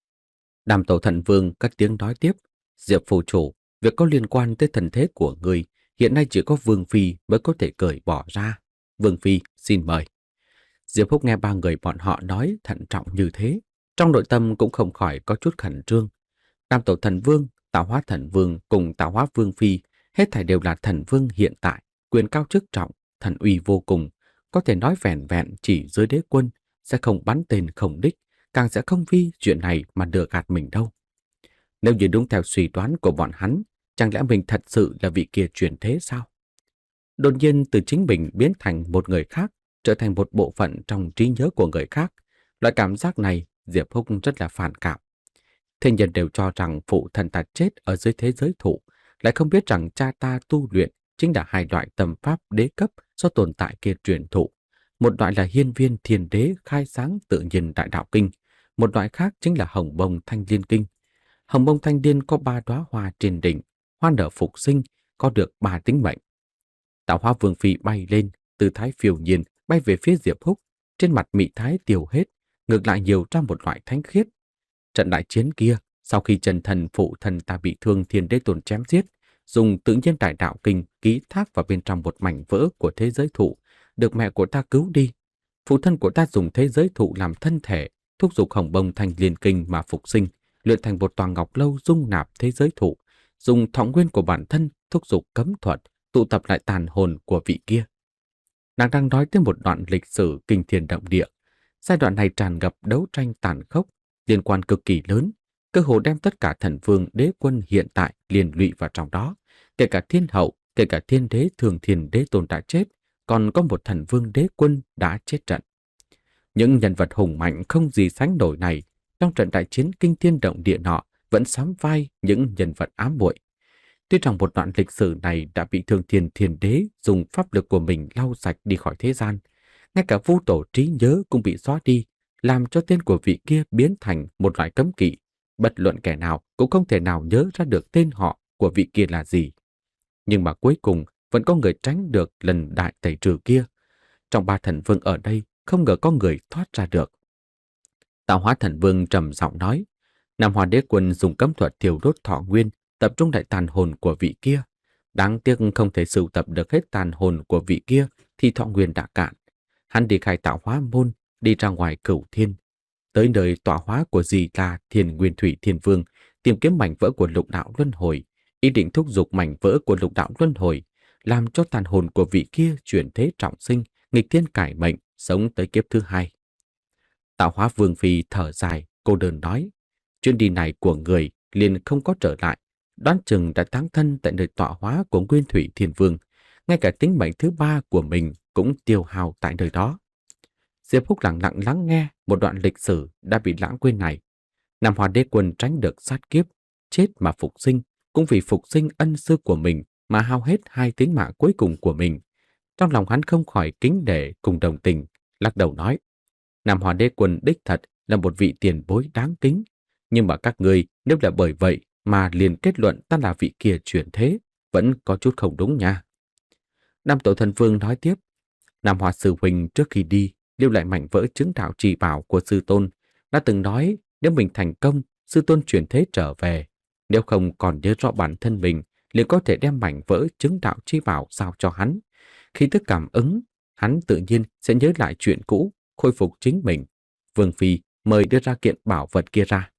Đam Tổ Thần Vương cất tiếng nói tiếp: Diệp phụ chủ, việc có liên quan tới thần thế của người, hiện nay chỉ có Vương Phi mới có thể cởi bỏ ra. Vương Phi, xin mời. Diệp Húc nghe ba người bọn họ nói thận trọng như thế, trong nội tâm cũng không khỏi có chút khẩn trương. Đam Tổ Thần Vương, Tạo Hóa Thần Vương cùng Tạo Hóa Vương Phi, hết thảy đều là thần vương hiện tại, quyền cao chức trọng, thần uy vô cùng, có thể nói vẻn vẹn chỉ dưới đế quân, sẽ không bắn tên không đích, càng sẽ không vì chuyện này mà lừa gạt mình đâu. Nếu như đúng theo suy đoán của bọn hắn, chẳng lẽ mình thật sự là vị kia chuyển thế sao? Đột nhiên từ chính mình biến thành một người khác, trở thành một bộ phận trong trí nhớ của người khác. Loại cảm giác này Diệp Húc rất là phản cảm. Thế nhân đều cho rằng phụ thân ta chết ở dưới thế giới thụ, lại không biết rằng cha ta tu luyện chính là hai loại tâm pháp đế cấp do tồn tại kia truyền thụ. Một loại là hiên viên thiên đế khai sáng tự nhiên đại đạo kinh, một loại khác chính là hồng bông thanh liên kinh. Hồng bông thanh liên có ba đóa hoa trên đỉnh, hoa nở phục sinh, có được ba tính mệnh. Tạo hóa vương phi bay lên, tư thái phiêu nhiên bay về phía Diệp Húc, trên mặt mị thái tiêu hết, ngược lại nhiều ra một loại thánh khiết. Trận đại chiến kia, sau khi chân thần phụ thần ta bị thương thiên đế tôn chém giết, dùng tự nhiên đại đạo kinh ký thác vào bên trong một mảnh vỡ của thế giới thụ, được mẹ của ta cứu đi. Phụ thân của ta dùng thế giới thụ làm thân thể, thúc giục hồng bông thanh liên kinh mà phục sinh, luyện thành một tòa ngọc lâu dung nạp thế giới thụ, dùng thọ nguyên của bản thân thúc giục cấm thuật, tụ tập lại tàn hồn của vị kia. Nàng đang nói tới một đoạn lịch sử kinh thiên động địa. Giai đoạn này tràn ngập đấu tranh tàn khốc, liên quan cực kỳ lớn, cơ hồ đem tất cả thần vương đế quân hiện tại liên lụy vào trong đó, kể cả thiên hậu, kể cả thiên đế thường thiên đế tôn đã chết, còn có một thần vương đế quân đã chết trận. Những nhân vật hùng mạnh không gì sánh nổi này, trong trận đại chiến kinh thiên động địa nọ vẫn sắm vai những nhân vật ám muội. Tuy rằng một đoạn lịch sử này đã bị Thương Thiên Thiên Đế dùng pháp lực của mình lau sạch đi khỏi thế gian, ngay cả vu tổ trí nhớ cũng bị xóa đi, làm cho tên của vị kia biến thành một loại cấm kỵ. Bất luận kẻ nào cũng không thể nào nhớ ra được tên họ của vị kia là gì. Nhưng mà cuối cùng vẫn có người tránh được lần đại tẩy trừ kia. Trong ba thần vương ở đây, không ngờ có người thoát ra được. Tạo Hóa Thần Vương trầm giọng nói, Nam Hoa Đế Quân dùng cấm thuật thiêu đốt thọ nguyên, tập trung đại tàn hồn của vị kia. Đáng tiếc không thể sưu tập được hết tàn hồn của vị kia thì thọ nguyên đã cạn. Hắn đi khai tạo hóa môn, đi ra ngoài cửu thiên. Tới nơi tọa hóa của dì là Thiên Nguyên Thủy Thiên Vương, tìm kiếm mảnh vỡ của lục đạo luân hồi, ý định thúc giục mảnh vỡ của lục đạo luân hồi, làm cho tàn hồn của vị kia chuyển thế trọng sinh, nghịch thiên cải mệnh, sống tới kiếp thứ hai. Tạo Hóa Vương Phi thở dài, cô đơn nói, chuyến đi này của người liền không có trở lại, đoán chừng đã táng thân tại nơi tọa hóa của Nguyên Thủy Thiên Vương, ngay cả tính mệnh thứ ba của mình cũng tiêu hao tại nơi đó. Diệp Húc lặng lặng lắng nghe một đoạn lịch sử đã bị lãng quên này. Nam Hoa Đế Quân tránh được sát kiếp, chết mà phục sinh, cũng vì phục sinh ân sư của mình mà hao hết hai tính mạng cuối cùng của mình. Trong lòng hắn không khỏi kính nể cùng đồng tình, lắc đầu nói, Nam Hoa Đế Quân đích thật là một vị tiền bối đáng kính, nhưng mà các ngươi nếu là bởi vậy mà liền kết luận ta là vị kia chuyển thế, vẫn có chút không đúng nha. Nam Tổ Thần Vương nói tiếp, Nam Hoa Sư Huynh trước khi đi lưu lại mảnh vỡ chứng đạo trì bảo của sư tôn, đã từng nói nếu mình thành công, sư tôn chuyển thế trở về, nếu không còn nhớ rõ bản thân mình, liền có thể đem mảnh vỡ chứng đạo chi bảo giao cho hắn. Khi tức cảm ứng, hắn tự nhiên sẽ nhớ lại chuyện cũ, khôi phục chính mình. Vương Phi mời đưa ra kiện bảo vật kia ra.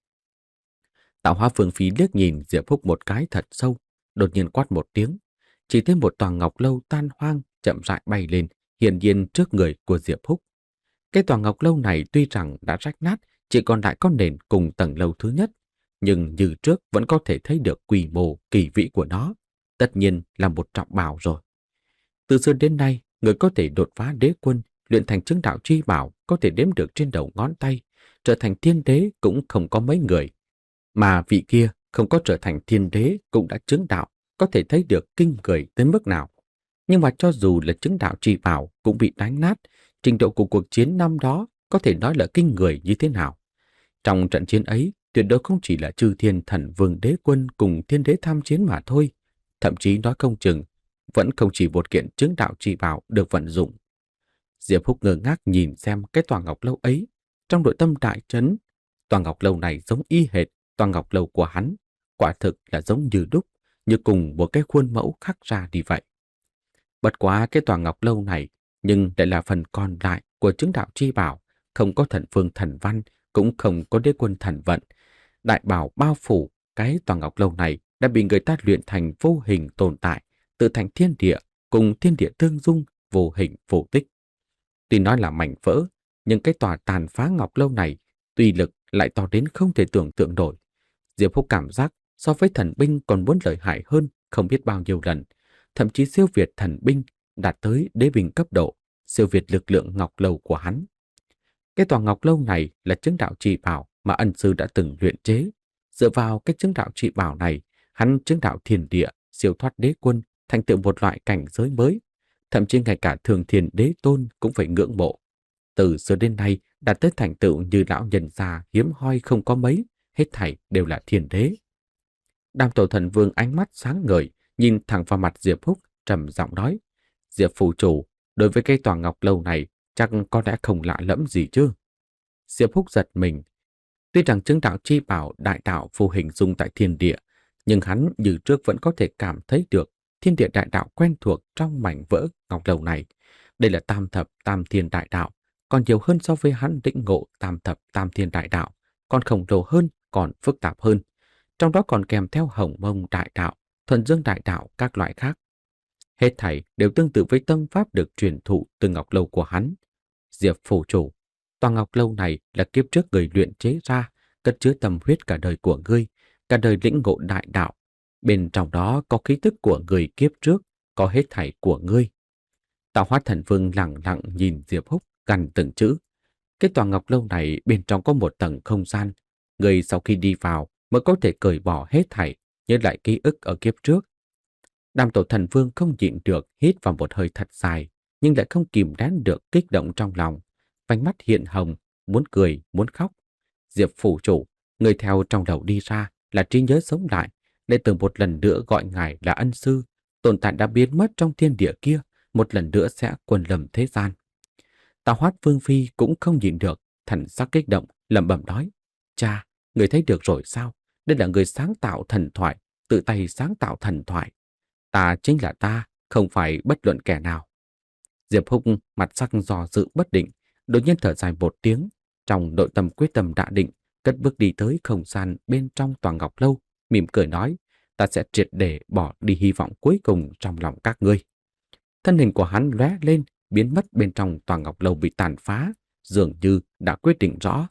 Tạo Hóa Vương Phi liếc nhìn Diệp Húc một cái thật sâu, đột nhiên quát một tiếng, chỉ thấy một tòa ngọc lâu tan hoang chậm rãi bay lên, hiển nhiên trước người của Diệp Húc. Cái tòa ngọc lâu này tuy rằng đã rách nát, chỉ còn lại có nền cùng tầng lâu thứ nhất, nhưng như trước vẫn có thể thấy được quy mô kỳ vĩ của nó, tất nhiên là một trọng bảo rồi. Từ xưa đến nay, người có thể đột phá đế quân, luyện thành chứng đạo chi bảo có thể đếm được trên đầu ngón tay, trở thành thiên đế cũng không có mấy người. Mà vị kia không có trở thành thiên đế cũng đã chứng đạo, có thể thấy được kinh người tới mức nào. Nhưng mà cho dù là chứng đạo chi bảo cũng bị đánh nát, trình độ của cuộc chiến năm đó có thể nói là kinh người như thế nào. Trong trận chiến ấy, tuyệt đối không chỉ là chư thiên thần vương đế quân cùng thiên đế tham chiến mà thôi. Thậm chí nói không chừng, vẫn không chỉ một kiện chứng đạo chi bảo được vận dụng. Diệp Húc ngơ ngác nhìn xem cái tòa ngọc lâu ấy, trong nội tâm đại chấn. Tòa ngọc lâu này giống y hệt tòa ngọc lâu của hắn, quả thực là giống như đúc, như cùng một cái khuôn mẫu khắc ra đi vậy. Bất quá cái tòa ngọc lâu này, nhưng lại là phần còn lại của chứng đạo chi bảo, không có thần phương thần văn, cũng không có đế quân thần vận. Đại bảo bao phủ, cái tòa ngọc lâu này đã bị người ta luyện thành vô hình tồn tại, tự thành thiên địa, cùng thiên địa tương dung, vô hình vô tích. Tuy nói là mảnh vỡ, nhưng cái tòa tàn phá ngọc lâu này, uy lực lại to đến không thể tưởng tượng nổi. Diệp Húc cảm giác so với thần binh còn muốn lợi hại hơn không biết bao nhiêu lần, thậm chí siêu việt thần binh, đạt tới đế binh cấp độ, siêu việt lực lượng ngọc lâu của hắn. Cái tòa ngọc lâu này là chứng đạo trì bảo mà ân sư đã từng luyện chế. Dựa vào cái chứng đạo trì bảo này, hắn chứng đạo thiên địa, siêu thoát đế quân, thành tựu một loại cảnh giới mới. Thậm chí ngay cả thường thiền đế tôn cũng phải ngưỡng mộ. Từ xưa đến nay, đạt tới thành tựu như lão nhân già hiếm hoi không có mấy, hết thảy đều là thiên đế. Đàm Tổ Thần Vương ánh mắt sáng ngời, nhìn thẳng vào mặt Diệp Húc, trầm giọng nói: Diệp phụ chủ, đối với cái tòa ngọc lâu này, chắc có lẽ không lạ lẫm gì chứ? Diệp Húc giật mình. Tuy rằng chứng đạo chi bảo đại đạo phù hình dung tại thiên địa, nhưng hắn như trước vẫn có thể cảm thấy được thiên địa đại đạo quen thuộc trong mảnh vỡ ngọc lâu này. Đây là tam thập tam thiên đại đạo, còn nhiều hơn so với hắn định ngộ tam thập tam thiên đại đạo, còn khổng lồ hơn, còn phức tạp hơn. Trong đó còn kèm theo hồng mông đại đạo, thuần dương đại đạo các loại khác. Hết thảy đều tương tự với tâm pháp được truyền thụ từ ngọc lâu của hắn. Diệp phủ chủ, tòa ngọc lâu này là kiếp trước người luyện chế ra, cất chứa tâm huyết cả đời của ngươi, cả đời lĩnh ngộ đại đạo. Bên trong đó có khí tức của người kiếp trước, có hết thảy của ngươi. Tạo Hóa Thần Vương lặng lặng nhìn Diệp Húc, gằn từng chữ. Cái tòa ngọc lâu này bên trong có một tầng không gian. Người sau khi đi vào mới có thể cởi bỏ hết thảy, nhớ lại ký ức ở kiếp trước. Đàm Tổ Thần Vương không nhịn được hít vào một hơi thật dài, nhưng lại không kìm nén được kích động trong lòng. Vành mắt hiện hồng, muốn cười, muốn khóc. Diệp phủ chủ, người theo trong đầu đi ra là trí nhớ sống lại, để từng một lần nữa gọi ngài là ân sư. Tồn tại đã biến mất trong thiên địa kia, một lần nữa sẽ quần lầm thế gian. Tào Hoát Vương Phi cũng không nhịn được, thần sắc kích động, lẩm bẩm nói: Cha, người thấy được rồi sao? Đây là người sáng tạo thần thoại, tự tay sáng tạo thần thoại. Ta chính là ta, không phải bất luận kẻ nào. Diệp Húc mặt sắc do dự bất định, đột nhiên thở dài một tiếng, trong nội tâm quyết tâm đã định, cất bước đi tới không gian bên trong tòa ngọc lâu, mỉm cười nói: Ta sẽ triệt để bỏ đi hy vọng cuối cùng trong lòng các ngươi. Thân hình của hắn lóe lên, biến mất bên trong tòa ngọc lâu bị tàn phá, dường như đã quyết định rõ.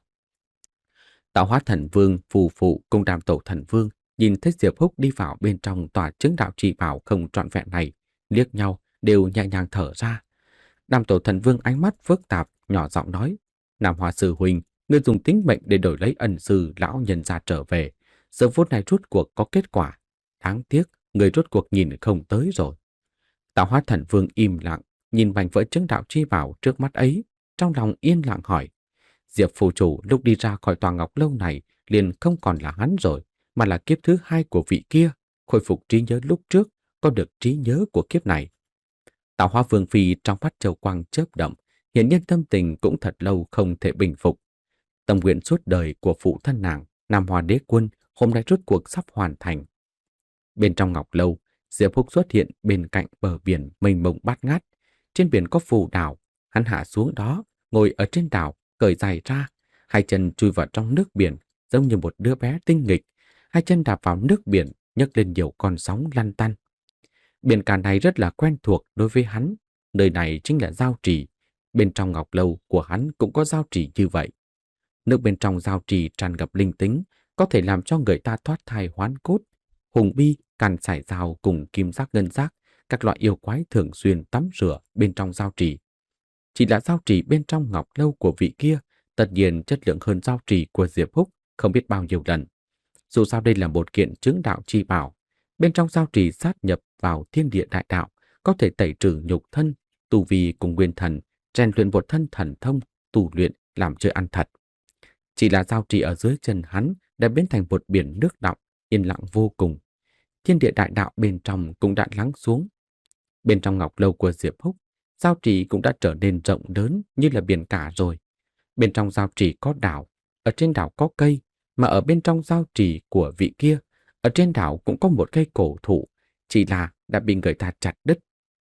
Tạo Hóa Thần Vương, phù phụ cùng Đàm Tổ Thần Vương nhìn thấy Diệp Húc đi vào bên trong tòa chứng đạo trì bảo không trọn vẹn này, liếc nhau đều nhẹ nhàng thở ra. Đàm Tổ Thần Vương ánh mắt phức tạp, nhỏ giọng nói: Nam Hoa sư huynh, ngươi dùng tính mệnh để đổi lấy ân sư lão nhân gia trở về. Giờ phút này rốt cuộc có kết quả. Đáng tiếc, người rốt cuộc nhìn không tới rồi. Tạo Hóa Thần Vương im lặng, nhìn mảnh vỡ chứng đạo chi bảo trước mắt ấy, trong lòng yên lặng hỏi: Diệp phù chủ lúc đi ra khỏi tòa ngọc lâu này liền không còn là hắn rồi, mà là kiếp thứ hai của vị kia, khôi phục trí nhớ lúc trước, có được trí nhớ của kiếp này. Tạo Hóa Vương Phi trong mắt châu quang chớp động, hiển nhiên tâm tình cũng thật lâu không thể bình phục. Tâm nguyện suốt đời của phụ thân nàng, Nam Hoa Đế Quân, hôm nay rốt cuộc sắp hoàn thành. Bên trong ngọc lâu, Diệp Húc xuất hiện bên cạnh bờ biển mênh mông bát ngát. Trên biển có phù đảo, hắn hạ xuống đó, ngồi ở trên đảo, cởi giày ra, hai chân chui vào trong nước biển, giống như một đứa bé tinh nghịch. Hai chân đạp vào nước biển, nhấc lên nhiều con sóng lăn tăn. Biển cả này rất là quen thuộc đối với hắn, nơi này chính là giao trì. Bên trong ngọc lâu của hắn cũng có giao trì như vậy. Nước bên trong giao trì tràn ngập linh tính, có thể làm cho người ta thoát thai hoán cốt. Hùng bi, càn sải dao cùng kim giác ngân giác, các loại yêu quái thường xuyên tắm rửa bên trong giao trì. Chỉ là giao trì bên trong ngọc lâu của vị kia, tất nhiên chất lượng hơn giao trì của Diệp Húc không biết bao nhiêu lần. Dù sao đây là một kiện chứng đạo chi bảo, bên trong giao trì sát nhập vào thiên địa đại đạo, có thể tẩy trừ nhục thân, tu vi cùng nguyên thần, rèn luyện một thân thần thông, tu luyện làm chơi ăn thật. Chỉ là giao trì ở dưới chân hắn đã biến thành một biển nước đọng, yên lặng vô cùng. Thiên địa đại đạo bên trong cũng đã lắng xuống. Bên trong ngọc lâu của Diệp Húc, giao trì cũng đã trở nên rộng lớn như là biển cả rồi. Bên trong giao trì có đảo, ở trên đảo có cây, mà ở bên trong giao trì của vị kia, ở trên đảo cũng có một cây cổ thụ, chỉ là đã bị người ta chặt đứt.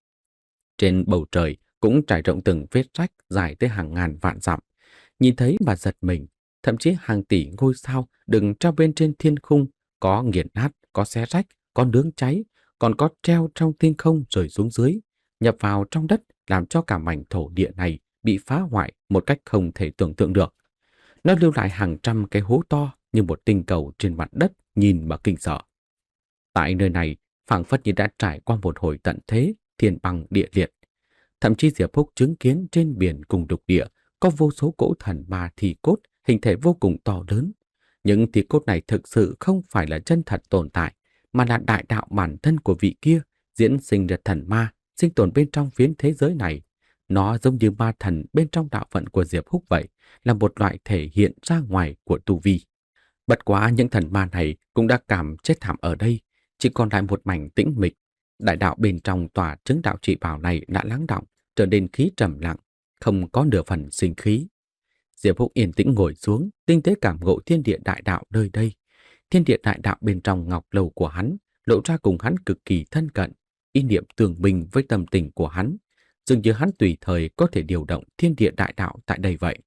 Trên bầu trời cũng trải rộng từng vết rách dài tới hàng ngàn vạn dặm. Nhìn thấy mà giật mình, thậm chí hàng tỷ ngôi sao đừng treo bên trên thiên khung, có nghiền nát, có xé rách, có nướng cháy, còn có treo trong thiên không rồi xuống dưới, nhập vào trong đất, làm cho cả mảnh thổ địa này bị phá hoại một cách không thể tưởng tượng được. Nó lưu lại hàng trăm cái hố to như một tinh cầu trên mặt đất, nhìn mà kinh sợ. Tại nơi này, phảng phất như đã trải qua một hồi tận thế, thiên băng địa liệt. Thậm chí Diệp Húc chứng kiến trên biển cùng lục địa có vô số cỗ thần ma thi cốt hình thể vô cùng to lớn. Những thi cốt này thực sự không phải là chân thật tồn tại, mà là đại đạo bản thân của vị kia diễn sinh ra thần ma, sinh tồn bên trong phiến thế giới này. Nó giống như ma thần bên trong đạo phận của Diệp Húc vậy, là một loại thể hiện ra ngoài của tu vi. Bất quá những thần ma này cũng đã cảm chết thảm ở đây, chỉ còn lại một mảnh tĩnh mịch. Đại đạo bên trong tòa chứng đạo trị bảo này đã lắng đọng, trở nên khí trầm lặng, không có nửa phần sinh khí. Diệp Húc yên tĩnh ngồi xuống, tinh tế cảm ngộ thiên địa đại đạo nơi đây. Thiên địa đại đạo bên trong ngọc lâu của hắn lộ ra cùng hắn cực kỳ thân cận, ý niệm tương bình với tâm tình của hắn, dường như hắn tùy thời có thể điều động thiên địa đại đạo tại đây vậy.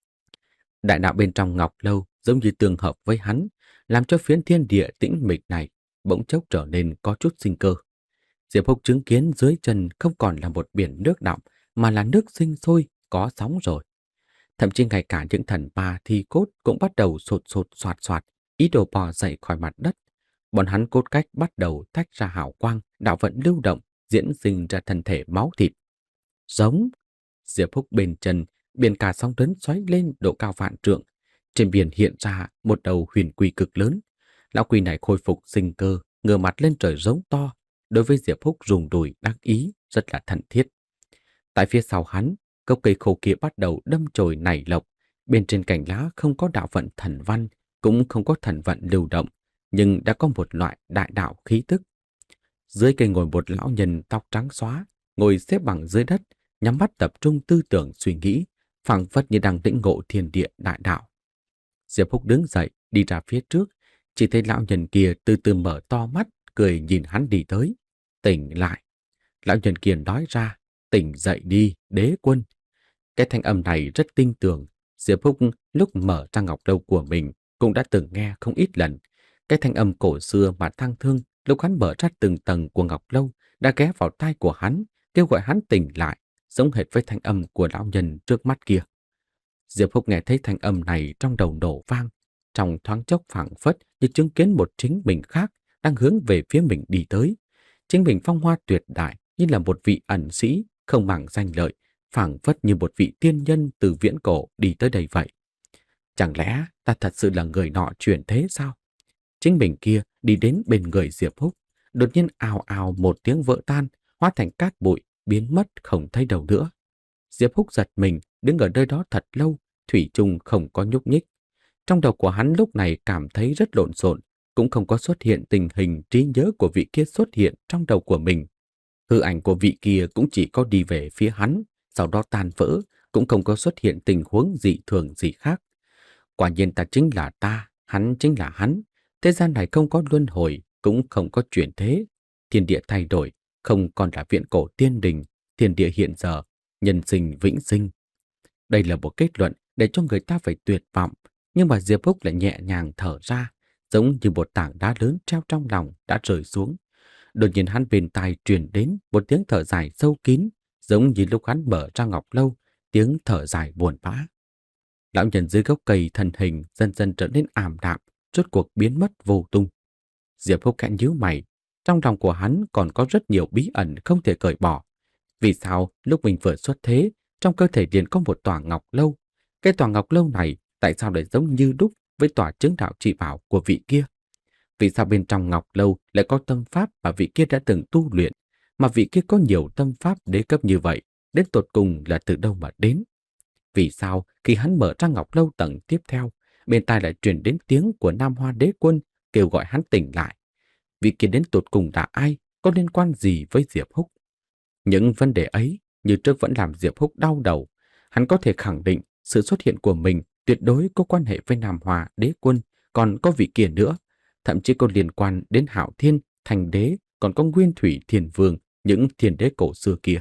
Đại đạo bên trong ngọc lâu giống như tương hợp với hắn, làm cho phiến thiên địa tĩnh mịch này bỗng chốc trở nên có chút sinh cơ. Diệp Húc chứng kiến dưới chân không còn là một biển nước đọng, mà là nước sinh sôi, có sóng rồi. Thậm chí ngay cả những thần ma thi cốt cũng bắt đầu sột sột soạt soạt, ý đồ bò dậy khỏi mặt đất. Bọn hắn cốt cách bắt đầu tách ra hào quang, đạo vận lưu động, diễn sinh ra thân thể máu thịt. Giống! Diệp Húc bên chân, biển cả sóng lớn xoáy lên độ cao vạn trượng. Trên biển hiện ra một đầu huyền quy cực lớn. Lão quỷ này khôi phục sinh cơ, ngửa mặt lên trời giống to. Đối với Diệp Húc rùng đùi đắc ý, rất là thân thiết. Tại phía sau hắn, gốc cây khô kia bắt đầu đâm chồi nảy lộc. Bên trên cành lá không có đạo vận thần văn, cũng không có thần vận lưu động, nhưng đã có một loại đại đạo khí tức. Dưới cây ngồi một lão nhân tóc trắng xóa, ngồi xếp bằng dưới đất, nhắm mắt tập trung tư tưởng suy nghĩ, phảng phất như đang lĩnh ngộ thiên địa đại đạo. Diệp Húc đứng dậy, đi ra phía trước, chỉ thấy lão nhân kia từ từ mở to mắt, cười nhìn hắn đi tới. Tỉnh lại. Lão nhân kia nói ra, tỉnh dậy đi, đế quân. Cái thanh âm này rất tinh tường. Diệp Húc lúc mở ra ngọc lâu của mình cũng đã từng nghe không ít lần. Cái thanh âm cổ xưa mà thang thương lúc hắn mở ra từng tầng của ngọc lâu đã ghé vào tai của hắn, kêu gọi hắn tỉnh lại, giống hệt với thanh âm của lão nhân trước mắt kia. Diệp Húc nghe thấy thanh âm này trong đầu nổ vang, trong thoáng chốc phảng phất như chứng kiến một chính mình khác đang hướng về phía mình đi tới. Chính mình phong hoa tuyệt đại như là một vị ẩn sĩ không màng danh lợi, phảng phất như một vị tiên nhân từ viễn cổ đi tới đây vậy. Chẳng lẽ ta thật sự là người nọ chuyển thế sao? Chính mình kia đi đến bên người Diệp Húc, đột nhiên ào ào một tiếng vỡ tan, hóa thành cát bụi, biến mất không thấy đâu nữa. Diệp Húc giật mình, đứng ở nơi đó thật lâu, thủy chung không có nhúc nhích. Trong đầu của hắn lúc này cảm thấy rất lộn xộn, cũng không có xuất hiện tình hình trí nhớ của vị kia xuất hiện trong đầu của mình. Hư ảnh của vị kia cũng chỉ có đi về phía hắn, sau đó tan vỡ, cũng không có xuất hiện tình huống dị thường gì khác. Quả nhiên ta chính là ta, hắn chính là hắn. Thế gian này không có luân hồi, cũng không có chuyển thế. Thiên địa thay đổi, không còn là viện cổ tiên đình, thiên địa hiện giờ, nhân sinh vĩnh sinh. Đây là một kết luận để cho người ta phải tuyệt vọng, nhưng mà Diệp Húc lại nhẹ nhàng thở ra, giống như một tảng đá lớn treo trong lòng đã rơi xuống. Đột nhiên hắn bên tai truyền đến một tiếng thở dài sâu kín, giống như lúc hắn mở ra ngọc lâu, tiếng thở dài buồn bã. Lão nhân dưới gốc cây thân hình dần dần trở nên ảm đạm, rốt cuộc biến mất vô tung. Diệp Húc khẽ nhíu mày, trong lòng của hắn còn có rất nhiều bí ẩn không thể cởi bỏ. Vì sao lúc mình vừa xuất thế, trong cơ thể liền có một tòa ngọc lâu? Cái tòa ngọc lâu này tại sao lại giống như đúc với tòa chứng đạo trị bảo của vị kia? Vì sao bên trong ngọc lâu lại có tâm pháp mà vị kia đã từng tu luyện, mà vị kia có nhiều tâm pháp đế cấp như vậy, đến tột cùng là từ đâu mà đến? Vì sao khi hắn mở ra ngọc lâu tầng tiếp theo, bên tai lại truyền đến tiếng của Nam Hoa Đế Quân kêu gọi hắn tỉnh lại? Vị kia đến tột cùng là ai, có liên quan gì với Diệp Húc? Những vấn đề ấy như trước vẫn làm Diệp Húc đau đầu. Hắn có thể khẳng định sự xuất hiện của mình tuyệt đối có quan hệ với Nam Hoa Đế Quân, còn có vị kia nữa, thậm chí có liên quan đến Hạo Thiên, Thành Đế, còn có Nguyên Thủy Thiên Vương, những thiên đế cổ xưa kia.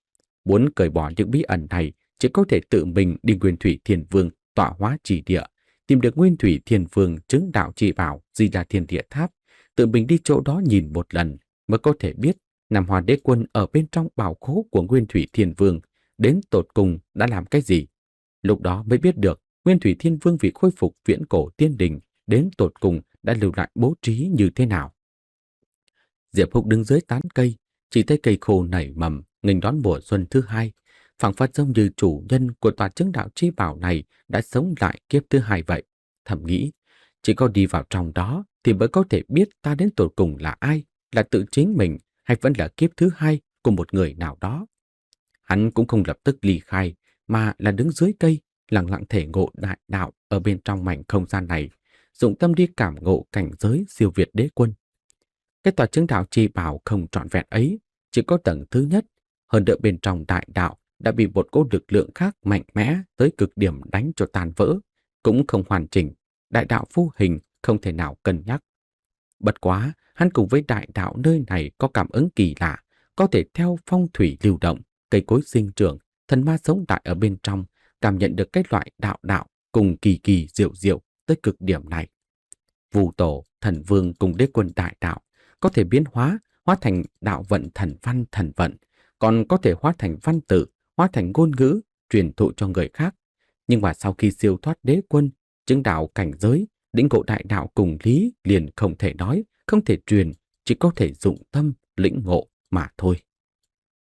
Muốn cởi bỏ những bí ẩn này, chỉ có thể tự mình đi Nguyên Thủy Thiên Vương tọa hóa chỉ địa, tìm được Nguyên Thủy Thiên Vương chứng đạo chỉ bảo Di Đà Thiên Địa Tháp, tự mình đi chỗ đó nhìn một lần mới có thể biết Nam Hoa Đế Quân ở bên trong bảo khố của Nguyên Thủy Thiên Vương đến tột cùng đã làm cái gì. Lúc đó mới biết được Nguyên Thủy Thiên Vương vì khôi phục viễn cổ tiên đình đến tột cùng đã lưu lại bố trí như thế nào. Diệp Húc đứng dưới tán cây, chỉ thấy cây khô nảy mầm nghênh đón mùa xuân thứ hai. Phảng phất giống như chủ nhân của tòa chứng đạo chi bảo này đã sống lại kiếp thứ hai vậy. Thầm nghĩ, chỉ có đi vào trong đó thì mới có thể biết ta đến tột cùng là ai, là tự chính mình hay vẫn là kiếp thứ hai của một người nào đó. Hắn cũng không lập tức ly khai, mà là đứng dưới cây, lặng lặng thể ngộ đại đạo ở bên trong mảnh không gian này, dụng tâm đi cảm ngộ cảnh giới siêu việt đế quân. Cái tòa chứng đạo chi bảo không trọn vẹn ấy, chỉ có tầng thứ nhất, hơn nữa bên trong đại đạo đã bị một cỗ lực lượng khác mạnh mẽ tới cực điểm đánh cho tan vỡ, cũng không hoàn chỉnh, đại đạo vô hình không thể nào cân nhắc. Bất quá, hắn cùng với đại đạo nơi này có cảm ứng kỳ lạ, có thể theo phong thủy lưu động, cây cối sinh trưởng, thần ma sống tại ở bên trong, cảm nhận được cái loại đạo đạo cùng kỳ kỳ diệu diệu tới cực điểm này. Vu tổ, thần vương cùng đế quân đại đạo có thể biến hóa, hóa thành đạo vận thần văn thần vận, còn có thể hóa thành văn tự, hóa thành ngôn ngữ, truyền thụ cho người khác. Nhưng mà sau khi siêu thoát đế quân, chứng đạo cảnh giới, lĩnh ngộ đại đạo cùng lý liền không thể nói, không thể truyền, chỉ có thể dụng tâm, lĩnh ngộ mà thôi.